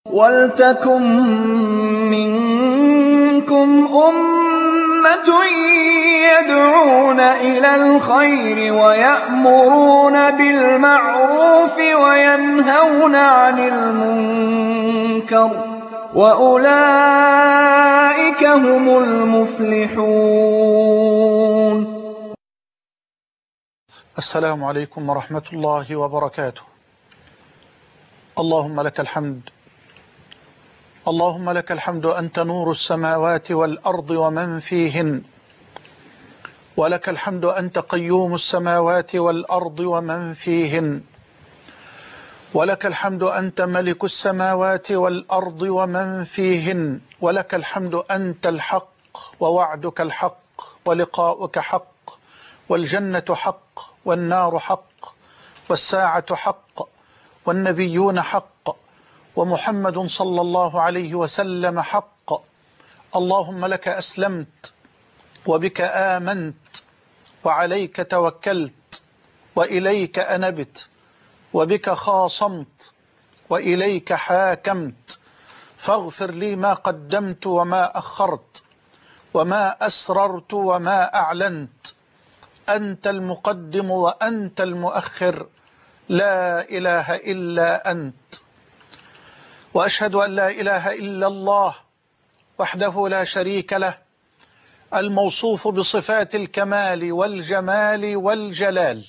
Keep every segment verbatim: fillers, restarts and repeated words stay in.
وَلْتَكُن مِّنكُمْ أُمَّةٌ يَدْعُونَ إِلَى الْخَيْرِ وَيَأْمُرُونَ بِالْمَعْرُوفِ وَيَنْهَوْنَ عَنِ الْمُنكَرِ ۚ وَأُولَٰئِكَ هُمُ الْمُفْلِحُونَ. السلام عليكم ورحمة الله وبركاته. اللهم لك الحمد، اللهم لك الحمد، أنت نور السماوات والأرض ومن فيهن، ولك الحمد أنت قيوم السماوات والأرض ومن فيهن، ولك الحمد أنت ملك السماوات والأرض ومن فيهن، ولك الحمد أنت الحق ووعدك الحق ولقاؤك حق والجنة حق والنار حق والساعة حق والنبيون حق ومحمد صلى الله عليه وسلم حق. اللهم لك أسلمت وبك آمنت وعليك توكلت وإليك أنبت وبك خاصمت وإليك حاكمت، فاغفر لي ما قدمت وما أخرت وما أسررت وما أعلنت، أنت المقدم وأنت المؤخر، لا إله إلا أنت. وأشهد أن لا إله إلا الله وحده لا شريك له، الموصوف بصفات الكمال والجمال والجلال،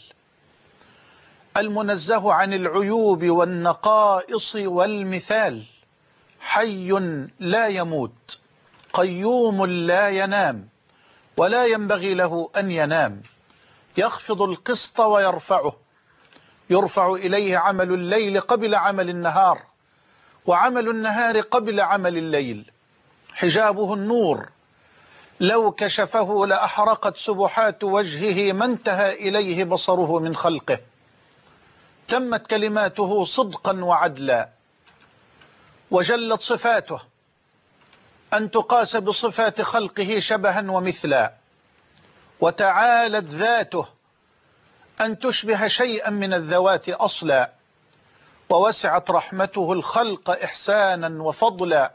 المنزه عن العيوب والنقائص والمثال، حي لا يموت، قيوم لا ينام ولا ينبغي له أن ينام، يخفض القسط ويرفعه، يرفع إليه عمل الليل قبل عمل النهار، وعمل النهار قبل عمل الليل، حجابه النور، لو كشفه لأحرقت سبحات وجهه ما انتهى إليه بصره من خلقه، تمت كلماته صدقا وعدلا، وجلت صفاته أن تقاس بصفات خلقه شبها ومثلا، وتعالت ذاته أن تشبه شيئا من الذوات أصلا، ووسعت رحمته الخلق إحسانا وفضلا،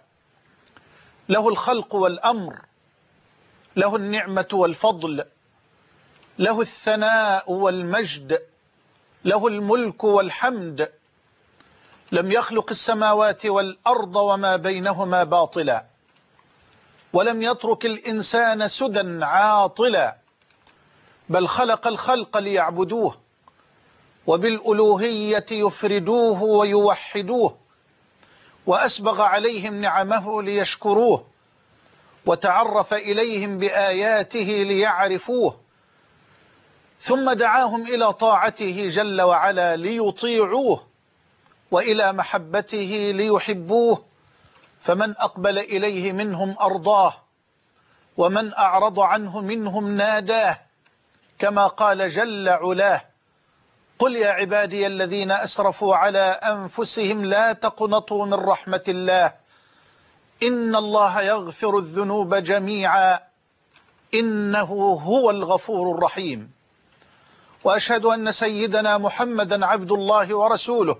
له الخلق والأمر، له النعمة والفضل، له الثناء والمجد، له الملك والحمد، لم يخلق السماوات والأرض وما بينهما باطلا، ولم يترك الإنسان سدى عاطلا، بل خلق الخلق ليعبدوه وبالألوهية يفردوه ويوحدوه، وأسبغ عليهم نعمه ليشكروه، وتعرف إليهم بآياته ليعرفوه، ثم دعاهم إلى طاعته جل وعلا ليطيعوه، وإلى محبته ليحبوه، فمن أقبل إليه منهم أرضاه، ومن أعرض عنه منهم ناداه، كما قال جل علاه: قل يا عبادي الذين أسرفوا على أنفسهم لا تقنطوا من رحمة الله إن الله يغفر الذنوب جميعا إنه هو الغفور الرحيم. وأشهد أن سيدنا محمدا عبد الله ورسوله،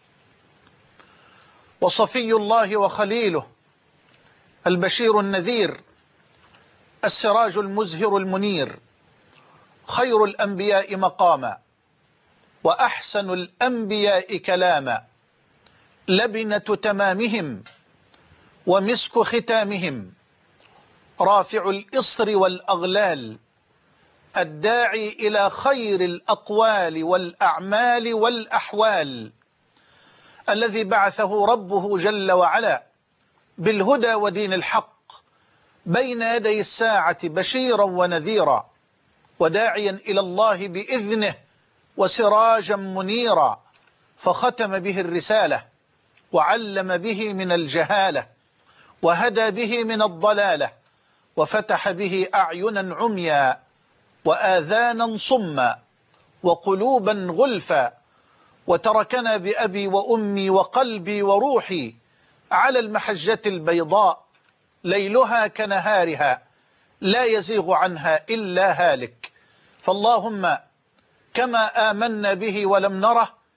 وصفي الله وخليله، البشير النذير، السراج المزهر المنير، خير الأنبياء مقاما، وأحسن الأنبياء كلاما، لبنة تمامهم ومسك ختامهم، رافع الإصر والأغلال، الداعي إلى خير الأقوال والأعمال والأحوال، الذي بعثه ربه جل وعلا بالهدى ودين الحق بين يدي الساعة بشيرا ونذيرا، وداعيا إلى الله بإذنه وسراجا منيرا، فختم به الرسالة، وعلم به من الجهالة، وهدى به من الضلالة، وفتح به أعينا عميا وآذانا صما وقلوبا غلفا، وتركنا بأبي وأمي وقلبي وروحي على المحجة البيضاء، ليلها كنهارها لا يزيغ عنها إلا هالك. فاللهم كما آمنا به ولم نره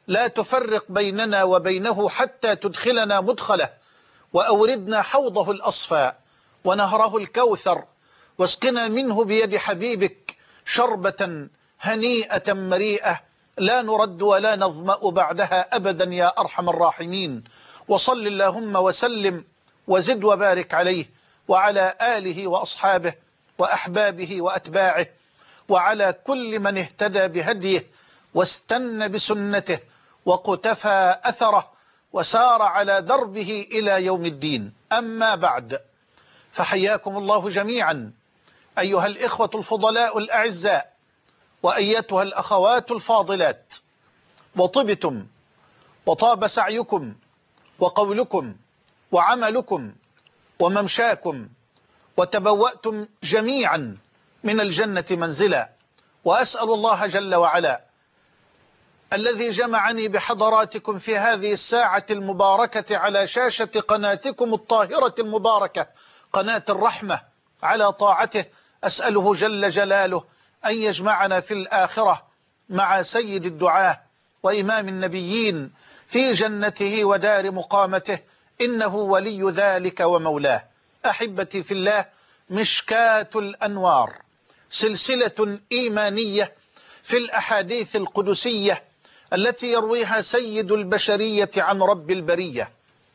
لا تفرق بيننا وبينه حتى تدخلنا مدخله، وأوردنا حوضه الأصفى ونهره الكوثر، واسقنا منه بيد حبيبك شربة هنيئة مريئة لا نرد ولا نظمأ بعدها أبدا يا أرحم الراحمين. وصل اللهم وسلم وزد وبارك عليه وعلى آله وأصحابه وأحبابه وأتباعه وعلى كل من اهتدى بهديه واستنى بسنته وقتفى أثره وسار على دربه إلى يوم الدين. أما بعد، فحياكم الله جميعا أيها الإخوة الفضلاء الأعزاء وأيتها الأخوات الفاضلات، وطبتم وطاب سعيكم وقولكم وعملكم وممشاكم، وتبوأتم جميعا من الجنة منزلا. وأسأل الله جل وعلا الذي جمعني بحضراتكم في هذه الساعة المباركة على شاشة قناتكم الطاهرة المباركة قناة الرحمة على طاعته، أسأله جل جلاله أن يجمعنا في الآخرة مع سيد الدعاة وإمام النبيين في جنته ودار مقامته، إنه ولي ذلك ومولاه. أحبتي في الله، مشكاة الأنوار سلسلة إيمانية في الأحاديث القدسية التي يرويها سيد البشرية عن رب البرية،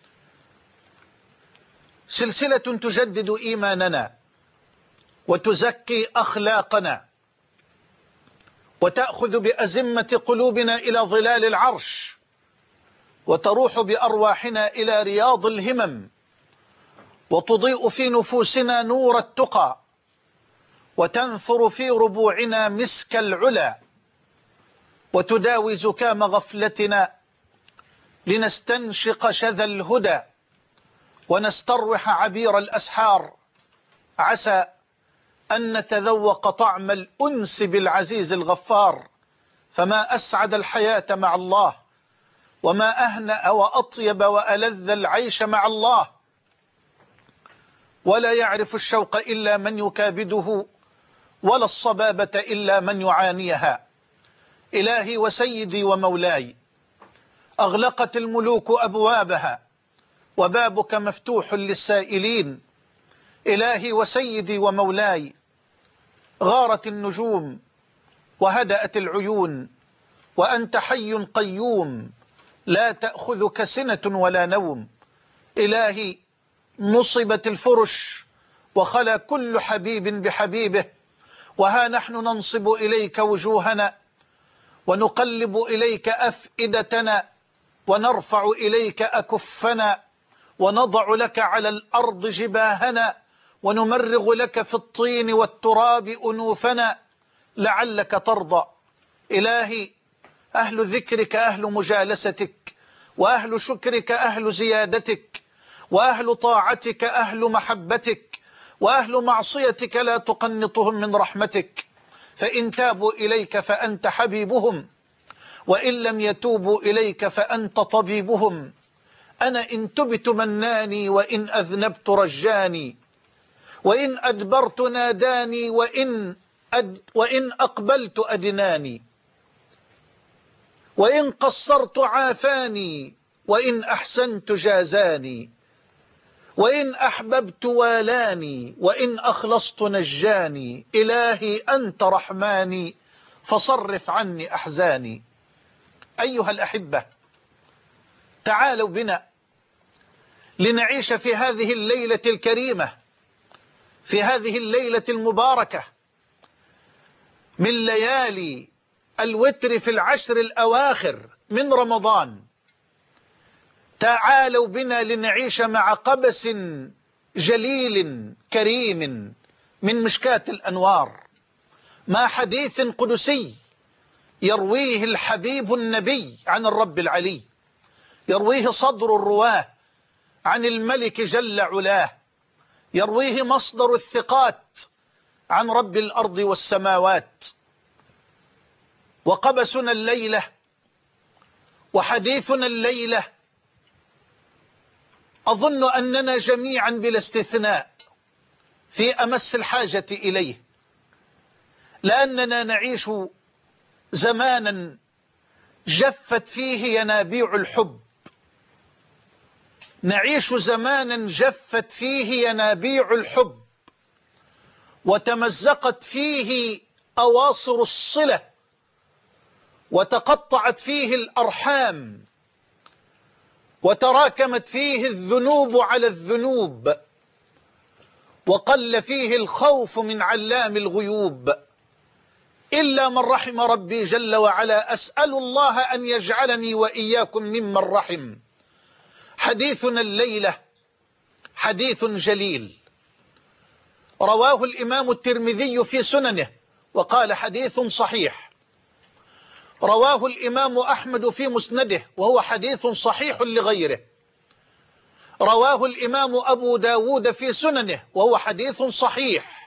سلسلة تجدد إيماننا وتزكي أخلاقنا وتأخذ بأزمة قلوبنا إلى ظلال العرش، وتروح بأرواحنا إلى رياض الهمم، وتضيء في نفوسنا نور التقى، وتنثر في ربوعنا مسك العلا، وتداوي زكام غفلتنا لنستنشق شذا الهدى ونستروح عبير الأسحار، عسى أن نتذوق طعم الأنس بالعزيز الغفار. فما أسعد الحياة مع الله، وما أهنأ وأطيب وألذ العيش مع الله، ولا يعرف الشوق إلا من يكابده، ولا الصبابة إلا من يعانيها. إلهي وسيدي ومولاي، أغلقت الملوك أبوابها وبابك مفتوح للسائلين. إلهي وسيدي ومولاي، غارت النجوم وهدأت العيون، وأنت حي قيوم لا تأخذك سنة ولا نوم. إلهي، نصبت الفرش وخلا كل حبيب بحبيبه، وها نحن ننصب إليك وجوهنا ونقلب إليك أفئدتنا ونرفع إليك أكفنا ونضع لك على الأرض جباهنا ونمرغ لك في الطين والتراب أنوفنا لعلك ترضى. إلهي، أهل ذكرك أهل مجالستك، وأهل شكرك أهل زيادتك، وأهل طاعتك أهل محبتك، وأهل معصيتك لا تقنطهم من رحمتك. فإن تابوا إليك فأنت حبيبهم، وإن لم يتوبوا إليك فأنت طبيبهم. أنا إن تبت مناني، وإن أذنبت رجاني، وإن أدبرت ناداني، وإن, أد وإن أقبلت أدناني، وإن قصرت عافاني، وإن أحسنت جازاني، وإن أحببت والاني، وإن أخلصت نجاني. إلهي أنت رحماني فصرف عني أحزاني. أيها الأحبة، تعالوا بنا لنعيش في هذه الليلة الكريمة، في هذه الليلة المباركة من ليالي الوتر في العشر الأواخر من رمضان. تعالوا بنا لنعيش مع قبس جليل كريم من مشكاة الأنوار، مع حديث قدسي يرويه الحبيب النبي عن الرب العلي، يرويه صدر الرواه عن الملك جل علاه، يرويه مصدر الثقات عن رب الأرض والسماوات. وقبسنا الليلة وحديثنا الليلة أظن أننا جميعا بلا استثناء في أمس الحاجة إليه، لأننا نعيش زمانا جفت فيه ينابيع الحب، نعيش زمانا جفت فيه ينابيع الحب، وتمزقت فيه أواصر الصلة، وتقطعت فيه الأرحام، وتراكمت فيه الذنوب على الذنوب، وقل فيه الخوف من علام الغيوب، إلا من رحم ربي جل وعلا. أسأل الله أن يجعلني وإياكم ممن رحم. حديثنا الليلة حديث جليل، رواه الإمام الترمذي في سننه وقال حديث صحيح، رواه الإمام أحمد في مسنده وهو حديث صحيح لغيره، رواه الإمام أبو داود في سننه وهو حديث صحيح،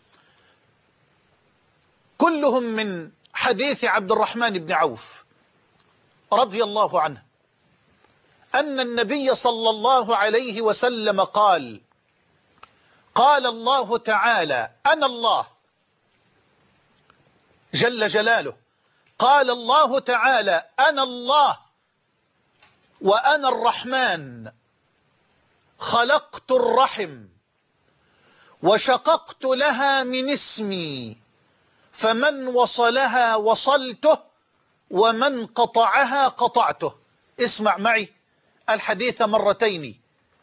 كلهم من حديث عبد الرحمن بن عوف رضي الله عنه أن النبي صلى الله عليه وسلم قال: قال الله تعالى: أنا الله جل جلاله، قال الله تعالى: أنا الله وأنا الرحمن، خلقت الرحم وشققت لها من اسمي، فمن وصلها وصلته ومن قطعها قطعته. اسمع معي الحديث مرتين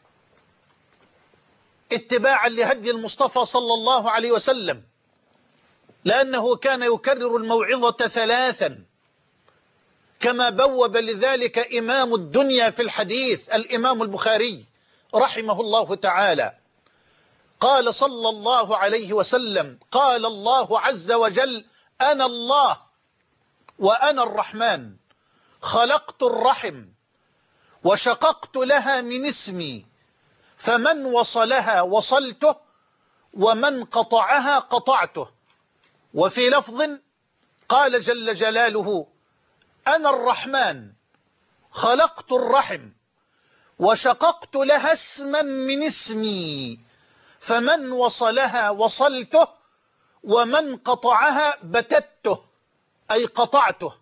اتباعا لهدي المصطفى صلى الله عليه وسلم، لأنه كان يكرر الموعظة ثلاثا كما بوب لذلك إمام الدنيا في الحديث الإمام البخاري رحمه الله تعالى. قال صلى الله عليه وسلم: قال الله عز وجل: أنا الله وأنا الرحمن، خلقت الرحم وشققت لها من اسمي، فمن وصلها وصلته ومن قطعها قطعته. وفي لفظ قال جل جلاله: أنا الرحمن، خلقت الرحم وشققت لها اسما من اسمي، فمن وصلها وصلته ومن قطعها بتته، أي قطعته.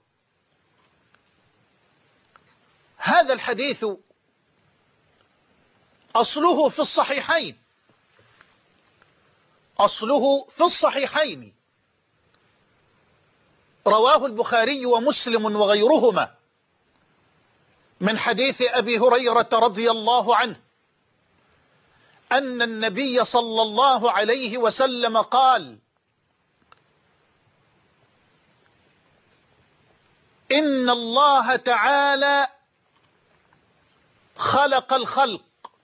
هذا الحديث أصله في الصحيحين، أصله في الصحيحين، رواه البخاري ومسلم وغيرهما من حديث أبي هريرة رضي الله عنه أن النبي صلى الله عليه وسلم قال: إن الله تعالى خلق الخلق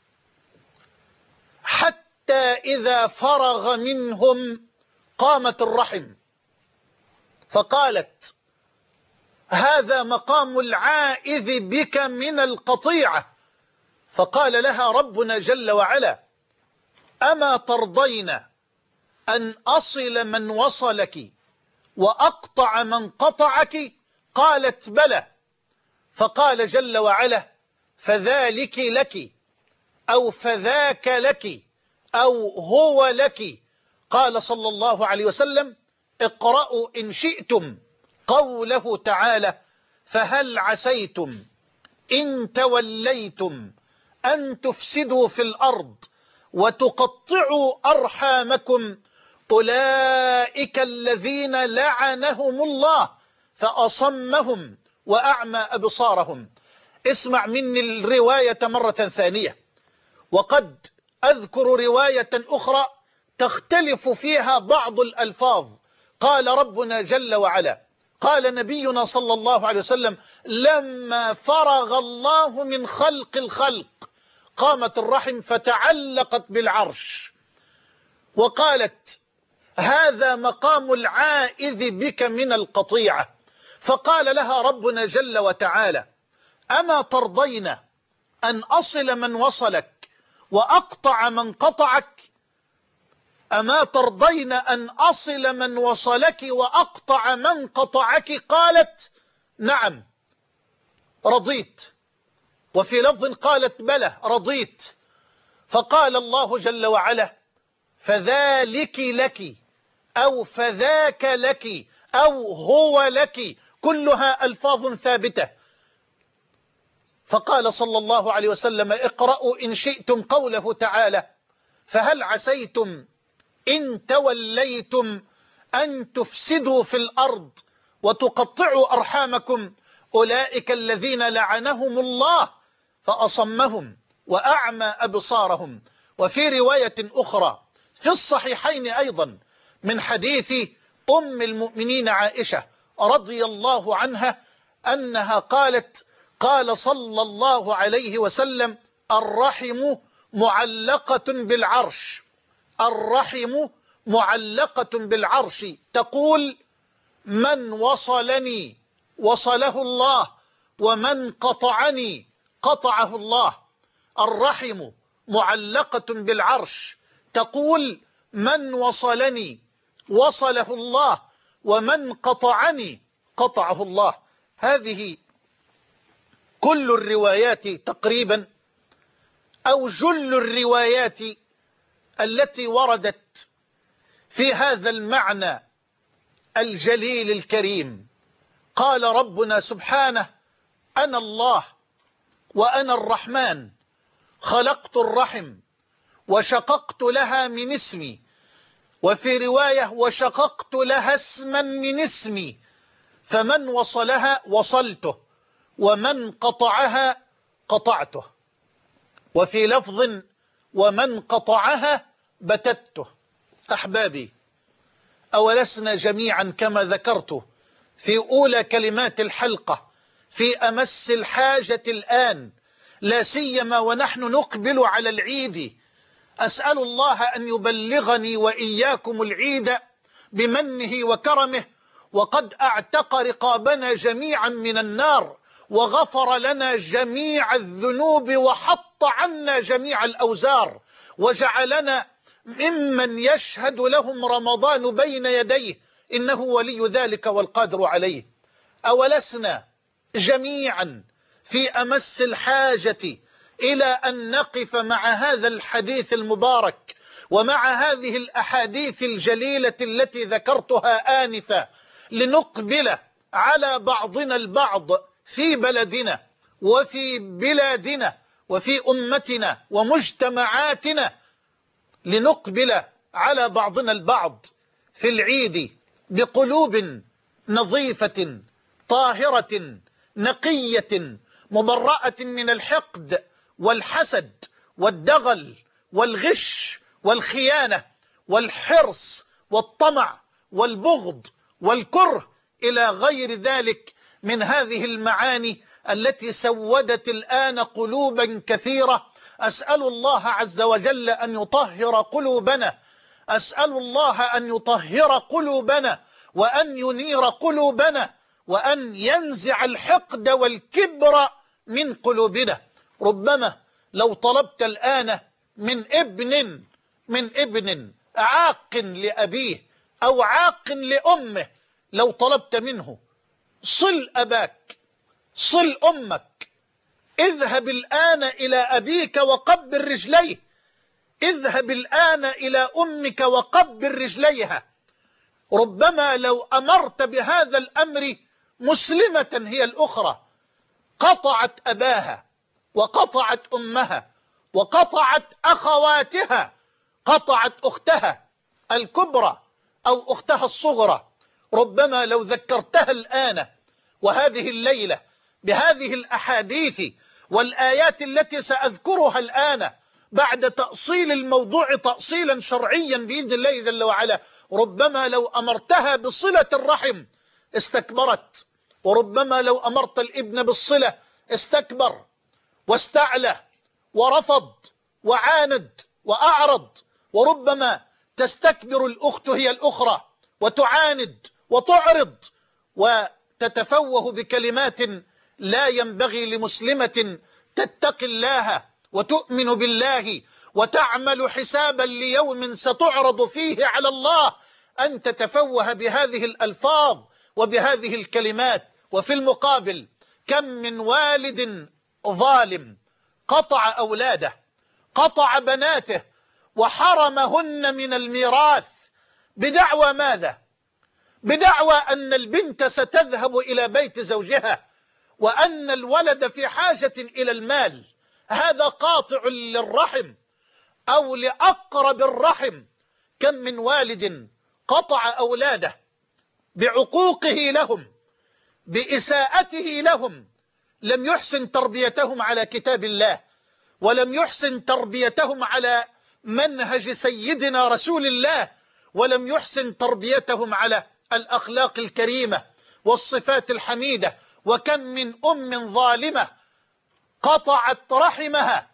حتى إذا فرغ منهم قامت الرحم، فقالت: هذا مقام العائذ بك من القطيعة. فقال لها ربنا جل وعلا: أما ترضين أن أصل من وصلك وأقطع من قطعك؟ قالت: بلى. فقال جل وعلا: فذلك لك، أو فذاك لك، أو هو لك. قال صلى الله عليه وسلم: اقرأوا إن شئتم قوله تعالى: فهل عسيتم إن توليتم أن تفسدوا في الأرض وتقطعوا أرحامكم، أولئك الذين لعنهم الله فأصمهم وأعمى أبصارهم. اسمع مني الرواية مرة ثانية، وقد أذكر رواية أخرى تختلف فيها بعض الألفاظ. قال ربنا جل وعلا، قال نبينا صلى الله عليه وسلم: لما فرغ الله من خلق الخلق قامت الرحم فتعلقت بالعرش، وقالت: هذا مقام العائذ بك من القطيعة. فقال لها ربنا جل وتعالى: أما ترضين أن أصل من وصلك وأقطع من قطعك؟ أما ترضين أن أصل من وصلك وأقطع من قطعك؟ قالت: نعم رضيت. وفي لفظ قالت: بلى رضيت. فقال الله جل وعلا: فذلك لك، أو فذاك لك، أو هو لك. كلها ألفاظ ثابتة. فقال صلى الله عليه وسلم: اقرأوا إن شئتم قوله تعالى: فهل عسيتم إن توليتم أن تفسدوا في الأرض وتقطعوا أرحامكم أولئك الذين لعنهم الله فأصمهم وأعمى أبصارهم. وفي رواية أخرى في الصحيحين أيضا من حديث أم المؤمنين عائشة رضي الله عنها أنها قالت: قال صلى الله عليه وسلم: الرحم معلقة بالعرش، الرحم معلقة بالعرش، تقول: من وصلني وصله الله، ومن قطعني قطعه الله. الرحم معلقة بالعرش، تقول: من وصلني وصله الله، ومن قطعني قطعه الله. هذه كل الروايات تقريبا، أو جل الروايات التي وردت في هذا المعنى الجليل الكريم. قال ربنا سبحانه: أنا الله وأنا الرحمن، خلقت الرحم وشققت لها من اسمي، وفي رواية: وشققت لها اسما من اسمي، فمن وصلها وصلته، ومن قطعها قطعته. وفي لفظ: ومن قطعها بتته. أحبابي، أولسنا جميعا كما ذكرت في أولى كلمات الحلقة في أمس الحاجة الآن، لا سيما ونحن نقبل على العيد. أسأل الله أن يبلغني وإياكم العيد بمنه وكرمه، وقد أعتق رقابنا جميعا من النار، وغفر لنا جميع الذنوب، وحط عنا جميع الأوزار، وجعلنا ممن يشهد لهم رمضان بين يديه، إنه ولي ذلك والقادر عليه. أولسنا جميعا في أمس الحاجة إلى أن نقف مع هذا الحديث المبارك ومع هذه الأحاديث الجليلة التي ذكرتها آنفا، لنقبل على بعضنا البعض في بلدنا وفي بلادنا وفي أمتنا ومجتمعاتنا، لنقبل على بعضنا البعض في العيد بقلوب نظيفة طاهرة نقية مبرأة من الحقد والحسد والدغل والغش والخيانة والحرص والطمع والبغض والكره إلى غير ذلك من هذه المعاني التي سودت الآن قلوبا كثيرة. أسأل الله عز وجل أن يطهر قلوبنا، أسأل الله أن يطهر قلوبنا وأن ينير قلوبنا وأن ينزع الحقد والكبر من قلوبنا. ربما لو طلبت الآن من ابن من ابن عاق لأبيه أو عاق لأمه، لو طلبت منه: صل أباك، صل أمك، اذهب الآن إلى أبيك وقبل رجليه، اذهب الآن إلى أمك وقبل رجليها، ربما لو أمرت بهذا الأمر مسلمة هي الأخرى قطعت أباها وقطعت أمها وقطعت أخواتها، قطعت أختها الكبرى أو أختها الصغرى. ربما لو ذكرتها الآن وهذه الليلة بهذه الأحاديث والآيات التي سأذكرها الآن بعد تأصيل الموضوع تأصيلا شرعيا بإذن الله جل وعلا، ربما لو أمرتها بصلة الرحم استكبرت، وربما لو أمرت الابن بالصلة استكبر واستعلى ورفض وعاند وأعرض، وربما تستكبر الأخت هي الأخرى وتعاند وتعرض وتتفوه بكلمات لا ينبغي لمسلمة تتقي الله وتؤمن بالله وتعمل حسابا ليوم ستعرض فيه على الله أن تتفوه بهذه الألفاظ وبهذه الكلمات. وفي المقابل كم من والد ظالم قطع أولاده، قطع بناته وحرمهن من الميراث بدعوى ماذا؟ بدعوى أن البنت ستذهب إلى بيت زوجها وأن الولد في حاجة إلى المال، هذا قاطع للرحم أو لأقرب الرحم. كم من والد قطع أولاده بعقوقه لهم، بإساءته لهم، لم يحسن تربيتهم على كتاب الله، ولم يحسن تربيتهم على منهج سيدنا رسول الله، ولم يحسن تربيتهم على الأخلاق الكريمة والصفات الحميدة. وكم من أم ظالمة قطعت رحمها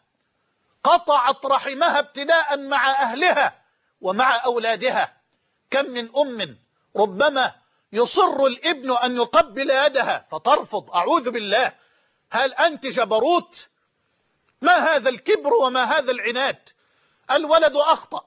قطعت رحمها ابتداء مع أهلها ومع أولادها. كم من أم ربما يصر الابن أن يقبل يدها فترفض. أعوذ بالله، هل أنت جبروت؟ ما هذا الكبر وما هذا العناد؟ الولد أخطأ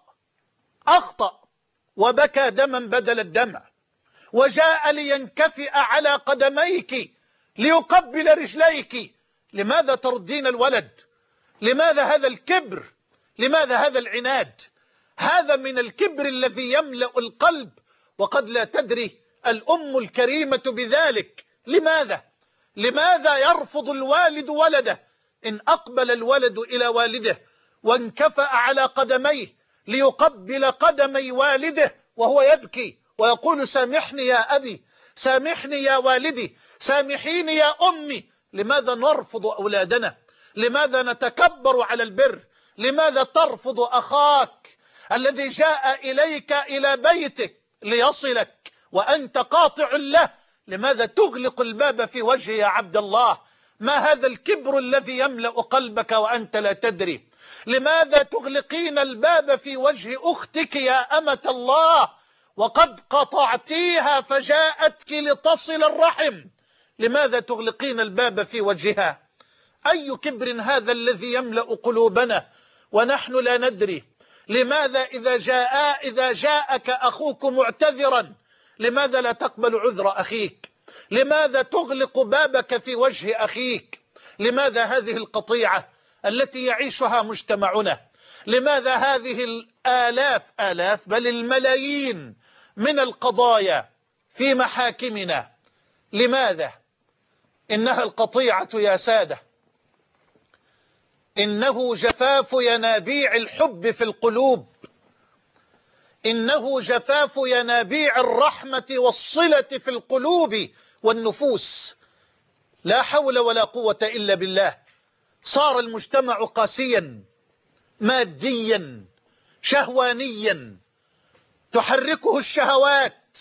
أخطأ وبكى دما بدل الدمع، وجاء لينكفئ على قدميك ليقبل رجليك. لماذا تردين الولد؟ لماذا هذا الكبر؟ لماذا هذا العناد؟ هذا من الكبر الذي يملأ القلب، وقد لا تدري الأم الكريمة بذلك. لماذا؟ لماذا يرفض الوالد ولده؟ إن أقبل الولد إلى والده وانكفأ على قدميه ليقبل قدمي والده وهو يبكي ويقول سامحني يا أبي، سامحني يا والدي، سامحيني يا أمي، لماذا نرفض أولادنا؟ لماذا نتكبر على البر؟ لماذا ترفض أخاك الذي جاء إليك إلى بيتك ليصلك وأنت قاطع له؟ لماذا تغلق الباب في وجهه يا عبد الله؟ ما هذا الكبر الذي يملأ قلبك وأنت لا تدري؟ لماذا تغلقين الباب في وجه أختك يا أمة الله وقد قطعتيها فجاءتك لتصل الرحم؟ لماذا تغلقين الباب في وجهها؟ أي كبر هذا الذي يملأ قلوبنا ونحن لا ندري؟ لماذا إذا جاء إذا جاءك أخوك معتذرا لماذا لا تقبل عذر أخيك؟ لماذا تغلق بابك في وجه أخيك؟ لماذا هذه القطيعة التي يعيشها مجتمعنا؟ لماذا هذه الآلاف آلاف بل الملايين من القضايا في محاكمنا؟ لماذا؟ إنها القطيعة يا سادة، إنه جفاف ينابيع الحب في القلوب، إنه جفاف ينابيع الرحمة والصلة في القلوب والنفوس. لا حول ولا قوة إلا بالله. صار المجتمع قاسيا ماديا شهوانيا تحركه الشهوات.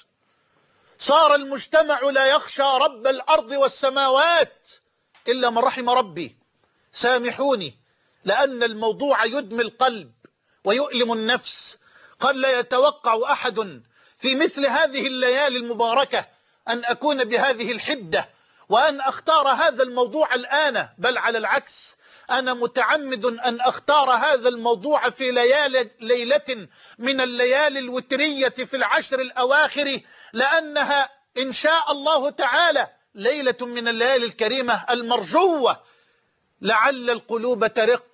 صار المجتمع لا يخشى رب الأرض والسماوات إلا من رحم ربي. سامحوني، لأن الموضوع يدمي القلب ويؤلم النفس. قد لا يتوقع أحد في مثل هذه الليالي المباركة أن أكون بهذه الحدة وأن أختار هذا الموضوع الآن، بل على العكس، أنا متعمد أن أختار هذا الموضوع في ليالي ليلة من الليالي الوترية في العشر الأواخر، لأنها إن شاء الله تعالى ليلة من الليالي الكريمة المرجوة. لعل القلوب ترق،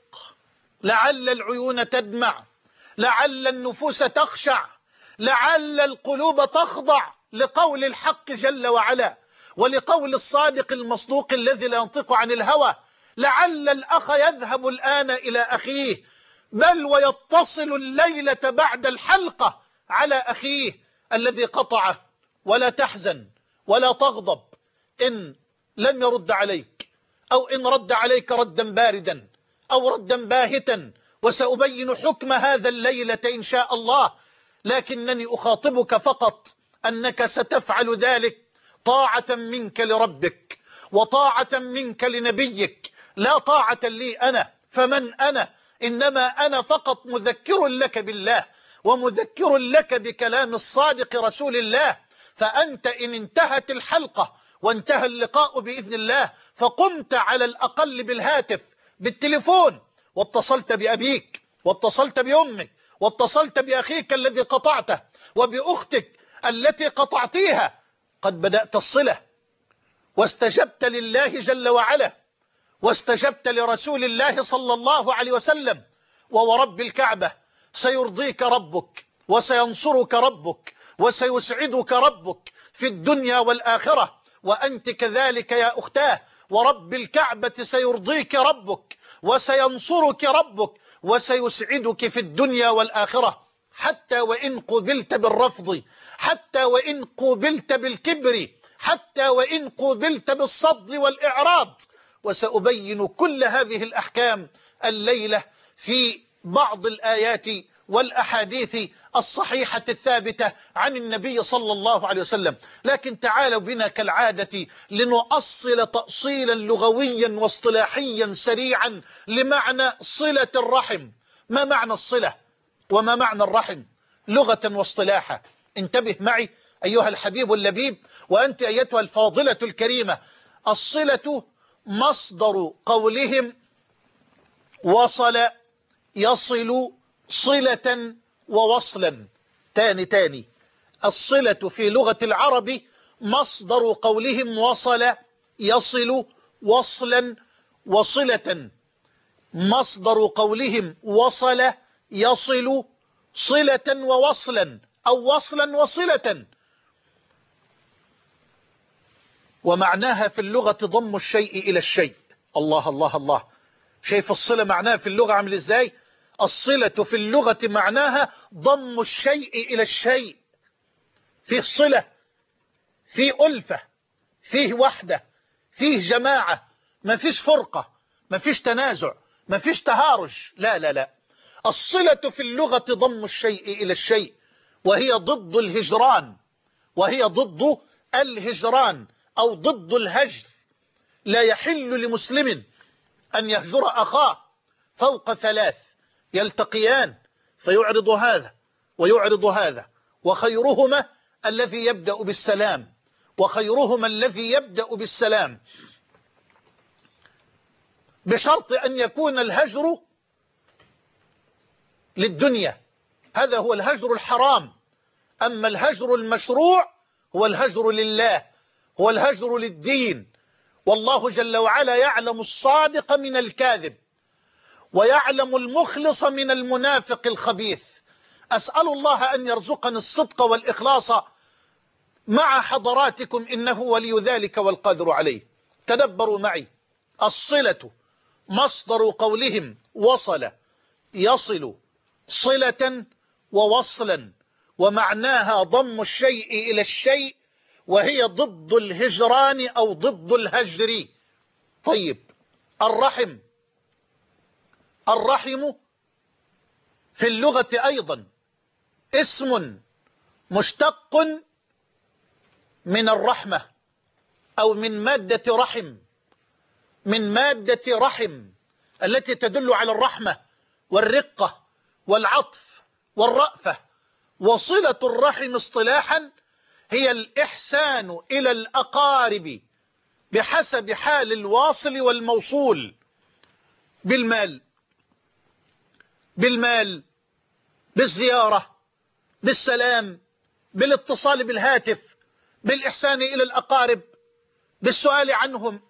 لعل العيون تدمع، لعل النفوس تخشع، لعل القلوب تخضع لقول الحق جل وعلا ولقول الصادق المصدوق الذي لا ينطق عن الهوى. لعل الأخ يذهب الآن إلى أخيه، بل ويتصل الليلة بعد الحلقة على أخيه الذي قطعه. ولا تحزن ولا تغضب إن لم يرد عليك، أو إن رد عليك ردا باردا أو ردا باهتا، وسأبين حكم هذا الليلة إن شاء الله. لكنني أخاطبك فقط أنك ستفعل ذلك طاعة منك لربك وطاعة منك لنبيك، لا طاعة لي أنا. فمن أنا؟ إنما أنا فقط مذكر لك بالله ومذكر لك بكلام الصادق رسول الله. فأنت إن انتهت الحلقة وانتهى اللقاء بإذن الله فقمت على الأقل بالهاتف بالتليفون واتصلت بأبيك واتصلت بأمك واتصلت بأخيك الذي قطعته وبأختك التي قطعتيها، قد بدأت الصلة واستجبت لله جل وعلا واستجبت لرسول الله صلى الله عليه وسلم. وورب الكعبة سيرضيك ربك وسينصرك ربك وسيسعدك ربك، في الدنيا والآخرة، وأنت كذلك يا أختاه، ورب الكعبة سيرضيك ربك وسينصرك ربك وسيسعدك في الدنيا والآخرة، حتى وإن قبلت بالرفض، حتى وإن قبلت بالكبر، حتى وإن قبلت بالصد والإعراض. وسأبين كل هذه الأحكام الليلة في بعض الآيات والأحاديث الصحيحة الثابتة عن النبي صلى الله عليه وسلم. لكن تعالوا بنا كالعادة لنؤصل تأصيلا لغويا واصطلاحيا سريعا لمعنى صلة الرحم. ما معنى الصلة وما معنى الرحم لغة واصطلاحا؟ انتبه معي أيها الحبيب اللبيب، وأنت أيتها الفاضلة الكريمة. الصلة مصدر قولهم وصل يصل صلة ووصلا. تاني تاني الصلة في لغة العرب مصدر قولهم وصل يصل وصلا وصلة. مصدر قولهم وصل يصل صلة ووصلا أو وصلا وصلة. ومعناها في اللغة ضم الشيء إلى الشيء. الله الله الله، شايف الصلة معناها في اللغة عامل إزاي؟ الصلة في اللغة معناها ضم الشيء إلى الشيء. فيه صلة، فيه ألفة، فيه وحدة، فيه جماعة، ما فيش فرقة، ما فيش تنازع، ما فيش تهارج. لا لا لا، الصلة في اللغة ضم الشيء إلى الشيء، وهي ضد الهجران، وهي ضد الهجران أو ضد الهجر. لا يحل لمسلم أن يهجر أخاه فوق ثلاث، يلتقيان فيعرض هذا ويعرض هذا، وخيرهما الذي يبدأ بالسلام، وخيرهما الذي يبدأ بالسلام، بشرط أن يكون الهجر للدنيا، هذا هو الهجر الحرام. أما الهجر المشروع هو الهجر لله، هو الهجر للدين. والله جل وعلا يعلم الصادق من الكاذب، ويعلم المخلص من المنافق الخبيث. أسأل الله أن يرزقني الصدق والإخلاص مع حضراتكم، إنه ولي ذلك والقادر عليه. تدبروا معي. الصلة مصدر قولهم وصل يصل صلة ووصلا، ومعناها ضم الشيء إلى الشيء، وهي ضد الهجران أو ضد الهجر. طيب، الرحم الرحم في اللغة أيضا اسم مشتق من الرحمة أو من مادة رحم، من مادة رحم التي تدل على الرحمة والرقة والعطف والرأفة. وصلة الرحم اصطلاحا هي الإحسان إلى الأقارب بحسب حال الواصل والموصول، بالمال بالمال بالزيارة، بالسلام، بالاتصال بالهاتف، بالإحسان إلى الأقارب، بالسؤال عنهم،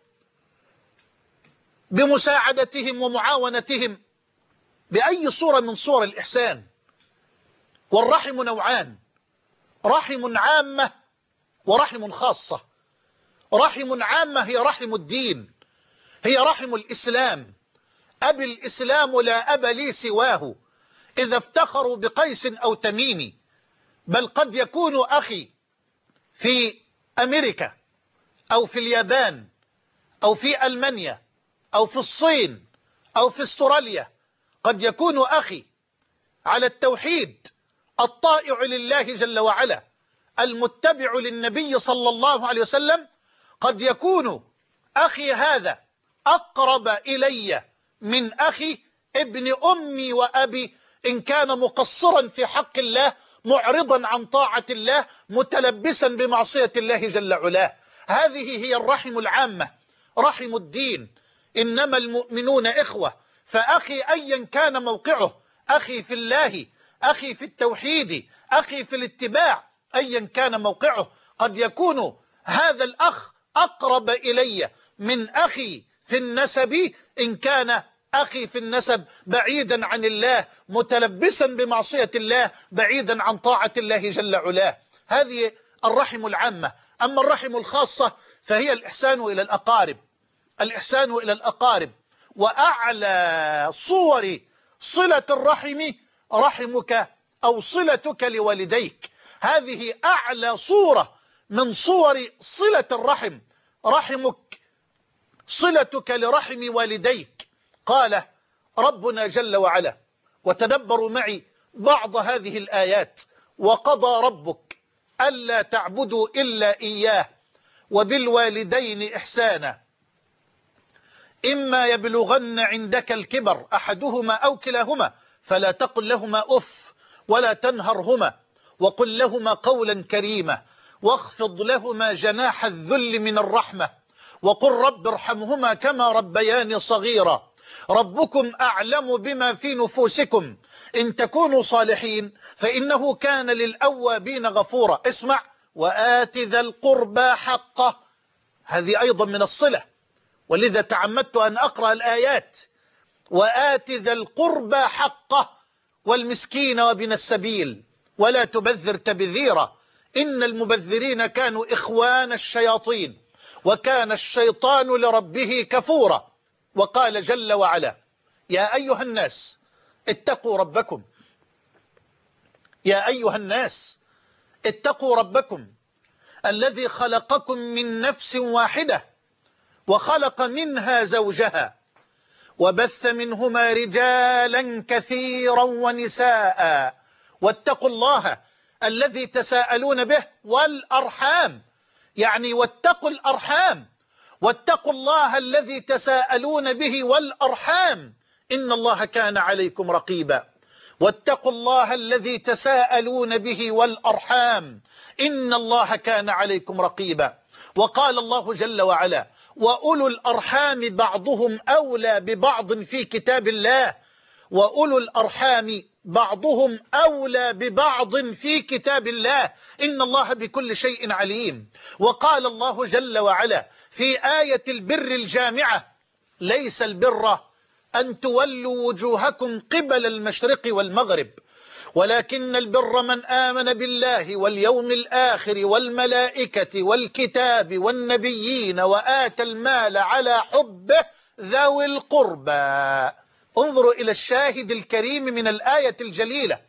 بمساعدتهم ومعاونتهم، بأي صورة من صور الإحسان. والرحم نوعان: رحم عامة ورحم خاصة. رحم عامة هي رحم الدين، هي رحم الإسلام. أبي الإسلام لا أب لي سواه، إذا افتخروا بقيس أو تميم. بل قد يكون أخي في أمريكا أو في اليابان أو في ألمانيا أو في الصين أو في استراليا، قد يكون أخي على التوحيد الطائع لله جل وعلا المتبع للنبي صلى الله عليه وسلم. قد يكون أخي هذا أقرب إلي من أخي ابن أمي وأبي، إن كان مقصرا في حق الله، معرضا عن طاعة الله، متلبسا بمعصية الله جل علاه. هذه هي الرحم العامة، رحم الدين. إنما المؤمنون إخوة، فأخي أيا كان موقعه، أخي في الله، أخي في التوحيد، أخي في الاتباع، أيا كان موقعه، قد يكون هذا الأخ أقرب إلي من أخي في النسب، إن كان أخي في النسب بعيدا عن الله، متلبسا بمعصية الله، بعيدا عن طاعة الله جل علاه. هذه الرحم العامة. أما الرحم الخاصة فهي الإحسان إلى الأقارب، الإحسان إلى الأقارب. وأعلى صور صلة الرحم رحمك أو صلتك لوالديك، هذه أعلى صورة من صور صلة الرحم، رحمك، صلتك لرحم والديك. قال ربنا جل وعلا، وتدبروا معي بعض هذه الآيات: وقضى ربك ألا تعبدوا إلا إياه وبالوالدين إحسانا إما يبلغن عندك الكبر أحدهما أو كلاهما فلا تقل لهما أف ولا تنهرهما وقل لهما قولا كريما واخفض لهما جناح الذل من الرحمة وقل رب ارحمهما كما ربياني صغيرا ربكم أعلم بما في نفوسكم إن تكونوا صالحين فإنه كان للأوابين غفورا. اسمع: وآت ذا القربى حقه، هذه أيضا من الصلة، ولذا تعمدت أن أقرأ الآيات. وآت ذا القربى حقه والمسكين وابن السبيل ولا تبذر تبذيرا إن المبذرين كانوا إخوان الشياطين وكان الشيطان لربه كفورا. وقال جل وعلا: يا أيها الناس اتقوا ربكم، يا أيها الناس اتقوا ربكم الذي خلقكم من نفس واحدة وخلق منها زوجها وبث منهما رجالا كثيرا ونساء واتقوا الله الذي تساءلون به والأرحام، يعني واتقوا الأرحام، واتقوا الله الذي تساءلون به والأرحام إن الله كان عليكم رقيبا. واتقوا الله الذي تساءلون به والأرحام إن الله كان عليكم رقيبا. وقال الله جل وعلا: وأولو الأرحام بعضهم أولى ببعض في كتاب الله، وأولو الأرحام بعضهم أولى ببعض في كتاب الله إن الله بكل شيء عليم. وقال الله جل وعلا في آية البر الجامعة: ليس البر أن تولوا وجوهكم قبل المشرق والمغرب ولكن البر من آمن بالله واليوم الآخر والملائكة والكتاب والنبيين وآتى المال على حبه ذوي القربى. انظروا إلى الشاهد الكريم من الآية الجليلة: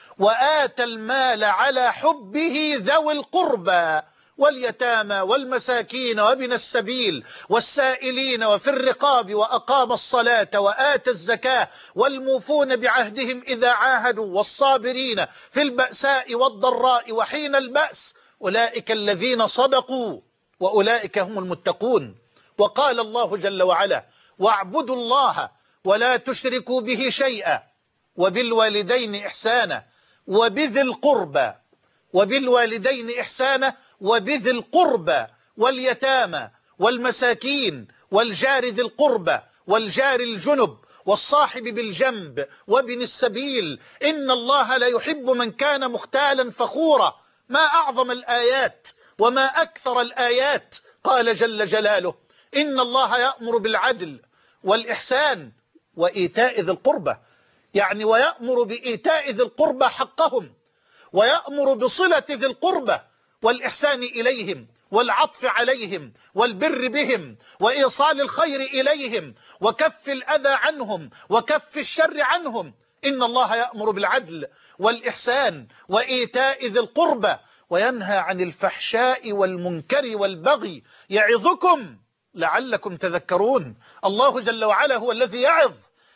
وآتى المال على حبه ذوي القربى واليتامى والمساكين وابن السبيل والسائلين وفي الرقاب وأقام الصلاة وآتى الزكاة والموفون بعهدهم إذا عاهدوا والصابرين في البأساء والضراء وحين البأس أولئك الذين صدقوا وأولئك هم المتقون. وقال الله جل وعلا: واعبدوا الله ولا تشركوا به شيئا وبالوالدين إحسانا وبذي القربى، وبالوالدين إحسانا وبذي القربى واليتامى والمساكين والجار ذي القربى والجار الجنب والصاحب بالجنب وابن السبيل إن الله لا يحب من كان مختالا فخورا. ما أعظم الآيات وما أكثر الآيات. قال جل جلاله: إن الله يأمر بالعدل والإحسان وإيتاء ذي القربى، يعني ويأمر بإيتاء ذي القربى حقهم، ويأمر بصلة ذي القربى والإحسان إليهم والعطف عليهم والبر بهم وإيصال الخير إليهم وكف الأذى عنهم وكف الشر عنهم. إن الله يأمر بالعدل والإحسان وإيتاء ذي القربى وينهى عن الفحشاء والمنكر والبغي يعظكم لعلكم تذكرون. الله جل وعلا هو الذي يعظ،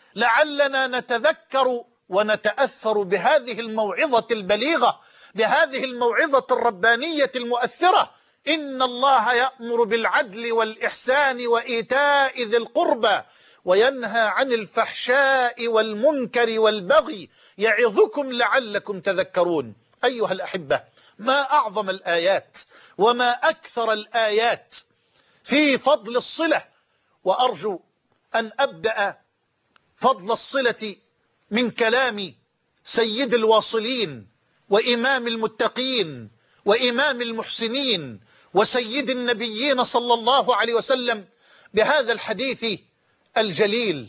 لعلنا نتذكر ونتأثر بهذه الموعظة البليغة، بهذه الموعظة الربانية المؤثرة. إن الله يأمر بالعدل والإحسان وإيتاء ذي القربى وينهى عن الفحشاء والمنكر والبغي يعظكم لعلكم تذكرون. أيها الأحبة، ما أعظم الآيات وما أكثر الآيات في فضل الصلة. وأرجو أن أبدأ فضل الصلة من كلام سيد الواصلين وإمام المتقين وإمام المحسنين وسيد النبيين صلى الله عليه وسلم بهذا الحديث الجليل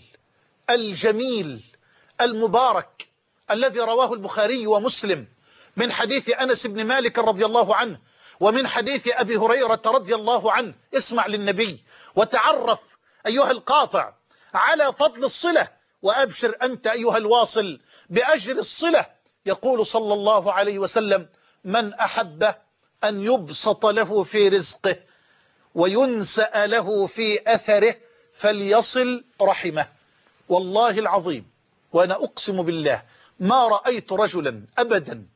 الجميل المبارك الذي رواه البخاري ومسلم من حديث أنس بن مالك رضي الله عنه ومن حديث أبي هريرة رضي الله عنه. اسمع للنبي وتعرف أيها القاطع على فضل الصلة، وأبشر أنت أيها الواصل بأجر الصلة. يقول صلى الله عليه وسلم: من أحب أن يبسط له في رزقه وينسأ له في أثره فليصل رحمه. والله العظيم وأنا أقسم بالله ما رأيت رجلا أبدا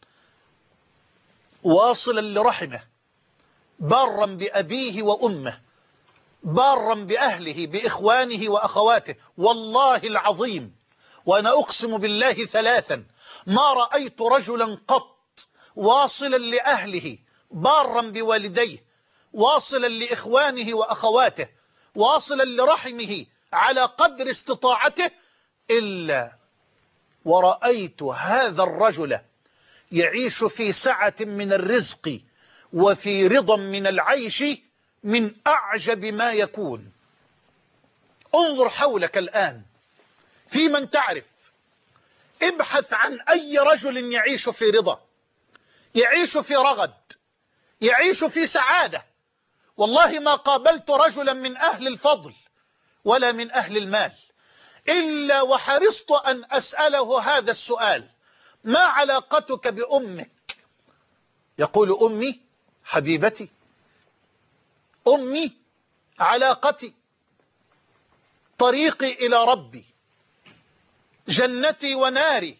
واصلا لرحمه، بارا بأبيه وأمه، بارا بأهله بإخوانه وأخواته. والله العظيم وأنا أقسم بالله ثلاثا ما رأيت رجلا قط واصلا لأهله، بارا بوالديه، واصلا لإخوانه وأخواته، واصلا لرحمه على قدر استطاعته، إلا ورأيت هذا الرجل يعيش في سعة من الرزق وفي رضا من العيش من أعجب ما يكون. انظر حولك الآن في من تعرف، ابحث عن أي رجل يعيش في رضا، يعيش في رغد، يعيش في سعادة. والله ما قابلت رجلا من أهل الفضل ولا من أهل المال إلا وحرصت أن أسأله هذا السؤال: ما علاقتك بأمك؟ يقول: أمي حبيبتي، أمي علاقتي، طريقي إلى ربي، جنتي وناري.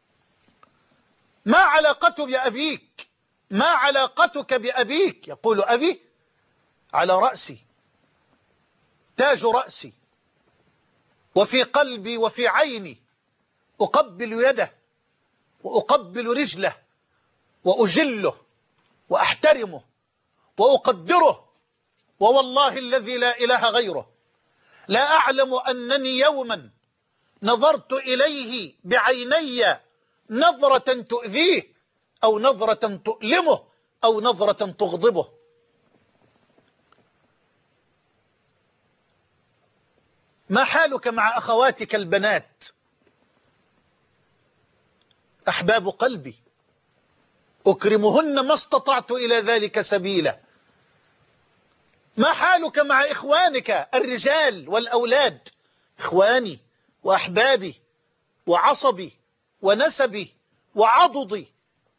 ما علاقتك بأبيك؟ ما علاقتك بأبيك؟ يقول: أبي على رأسي، تاج رأسي، وفي قلبي وفي عيني، أقبل يده وأقبل رجله وأجله وأحترمه وأقدره، ووالله الذي لا إله غيره لا أعلم أنني يوما نظرت إليه بعيني نظرة تؤذيه أو نظرة تؤلمه أو نظرة تغضبه. ما حالك مع أخواتك البنات؟ أحباب قلبي، أكرمهن ما استطعت إلى ذلك سبيلا. ما حالك مع إخوانك الرجال والأولاد؟ إخواني وأحبابي وعصبي ونسبي وعضدي،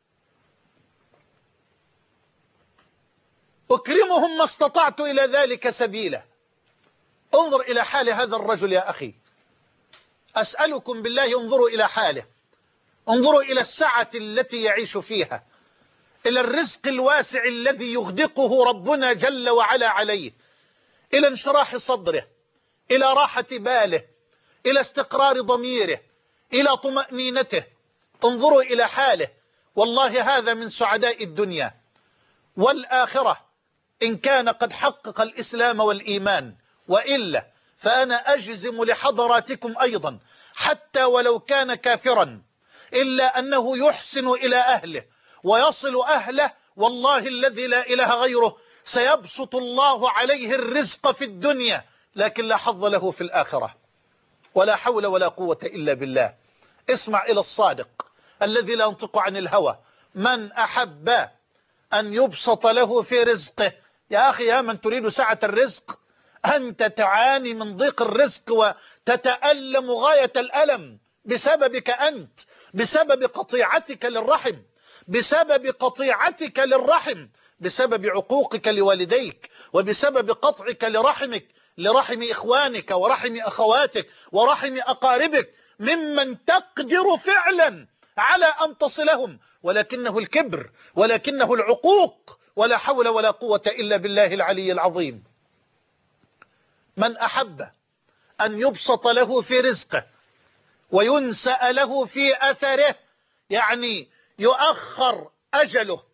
أكرمهم ما استطعت إلى ذلك سبيلا. انظر إلى حال هذا الرجل يا أخي، أسألكم بالله انظروا إلى حاله، انظروا إلى السعة التي يعيش فيها، إلى الرزق الواسع الذي يغدقه ربنا جل وعلا عليه، إلى انشراح صدره، إلى راحة باله، إلى استقرار ضميره، إلى طمأنينته. انظروا إلى حاله، والله هذا من سعداء الدنيا والآخرة إن كان قد حقق الإسلام والإيمان، وإلا فأنا أجزم لحضراتكم أيضا حتى ولو كان كافرا إلا أنه يحسن إلى أهله ويصل أهله، والله الذي لا إله غيره سيبسط الله عليه الرزق في الدنيا، لكن لا حظ له في الآخرة. ولا حول ولا قوة إلا بالله. اسمع إلى الصادق الذي لا ينطق عن الهوى: من أحب أن يبسط له في رزقه. يا أخي يا من تريد سعة الرزق، أنت تعاني من ضيق الرزق وتتألم غاية الألم بسببك أنت، بسبب قطيعتك للرحم، بسبب قطيعتك للرحم، بسبب عقوقك لوالديك، وبسبب قطعك لرحمك، لرحم إخوانك ورحم أخواتك ورحم أقاربك ممن تقدر فعلا على أن تصلهم، ولكنه الكبر، ولكنه العقوق. ولا حول ولا قوة إلا بالله العلي العظيم. من أحب أن يبسط له في رزقه وينسأ له في أثره، يعني يؤخر أجله،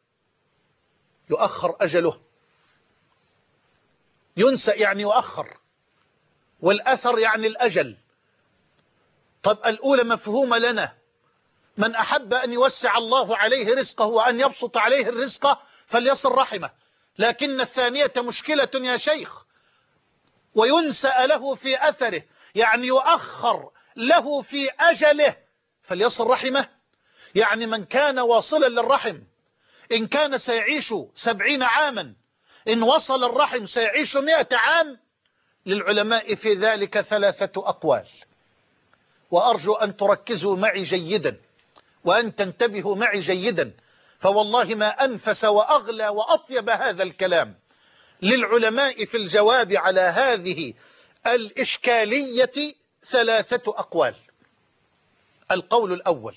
يؤخر أجله، ينسأ يعني يؤخر، والأثر يعني الأجل. طب الأولى مفهومة لنا، من أحب أن يوسع الله عليه رزقه وأن يبسط عليه الرزق فليصل رحمه. لكن الثانية مشكلة يا شيخ. وينسأ له في أثره يعني يؤخر له في أجله فليصل رحمه، يعني من كان واصلا للرحم إن كان سيعيش سبعين عاما، إن وصل الرحم سيعيش مئة عام. للعلماء في ذلك ثلاثة أقوال، وأرجو أن تركزوا معي جيدا وأن تنتبهوا معي جيدا، فوالله ما أنفس وأغلى وأطيب هذا الكلام. للعلماء في الجواب على هذه الإشكالية ثلاثة أقوال. القول الأول: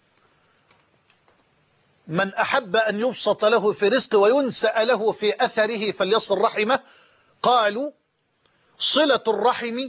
من أحب أن يبسط له في رزق وينسأ له في أثره فليصل رحمه. قالوا: صلة الرحم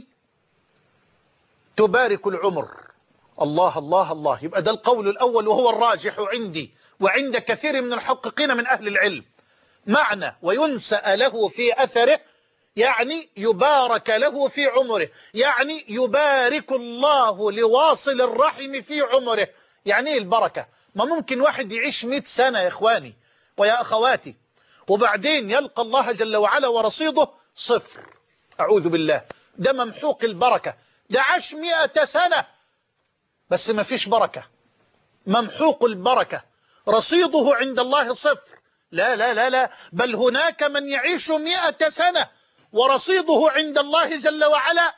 تبارك العمر. الله الله الله. يبقى ده القول الأول وهو الراجح عندي وعند كثير من المحققين من أهل العلم. معنى وينسأ له في أثره يعني يبارك له في عمره، يعني يبارك الله لواصل الرحم في عمره. يعني ايه البركة؟ ما ممكن واحد يعيش مئة سنة يا إخواني ويا أخواتي وبعدين يلقى الله جل وعلا ورصيده صفر، أعوذ بالله. ده ممحوق البركة. ده عاش مئة سنة بس ما فيش بركة، ممحوق البركة، رصيده عند الله صفر. لا لا لا لا، بل هناك من يعيش مئة سنة ورصيده عند الله جل وعلا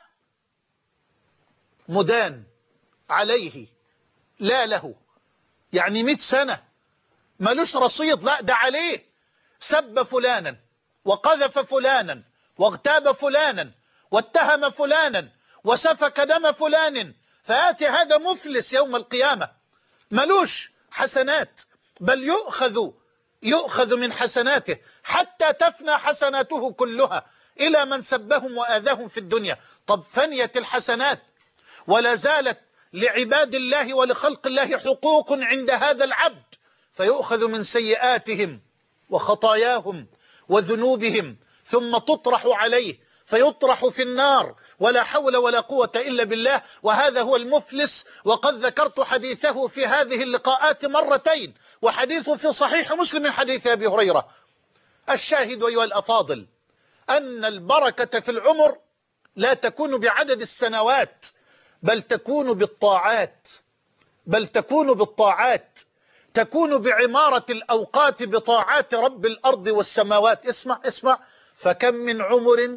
مدان عليه لا له. يعني مئة سنة ملوش رصيد، لا ده عليه. سب فلانا وقذف فلانا واغتاب فلانا واتهم فلانا وسفك دم فلان، فآتي هذا مفلس يوم القيامة ملوش حسنات، بل يؤخذ يؤخذ من حسناته حتى تفنى حسناته كلها إلى من سبهم وآذاهم في الدنيا. طب فنيت الحسنات ولا زالت لعباد الله ولخلق الله حقوق عند هذا العبد، فيؤخذ من سيئاتهم وخطاياهم وذنوبهم ثم تطرح عليه فيطرح في النار، ولا حول ولا قوة إلا بالله. وهذا هو المفلس. وقد ذكرت حديثه في هذه اللقاءات مرتين، وحديثه في صحيح مسلم من حديث أبي هريرة. الشاهد أيها الأفاضل أن البركة في العمر لا تكون بعدد السنوات، بل تكون بالطاعات، بل تكون بالطاعات، تكون بعمارة الأوقات بطاعات رب الأرض والسماوات. اسمع اسمع: فكم من عمر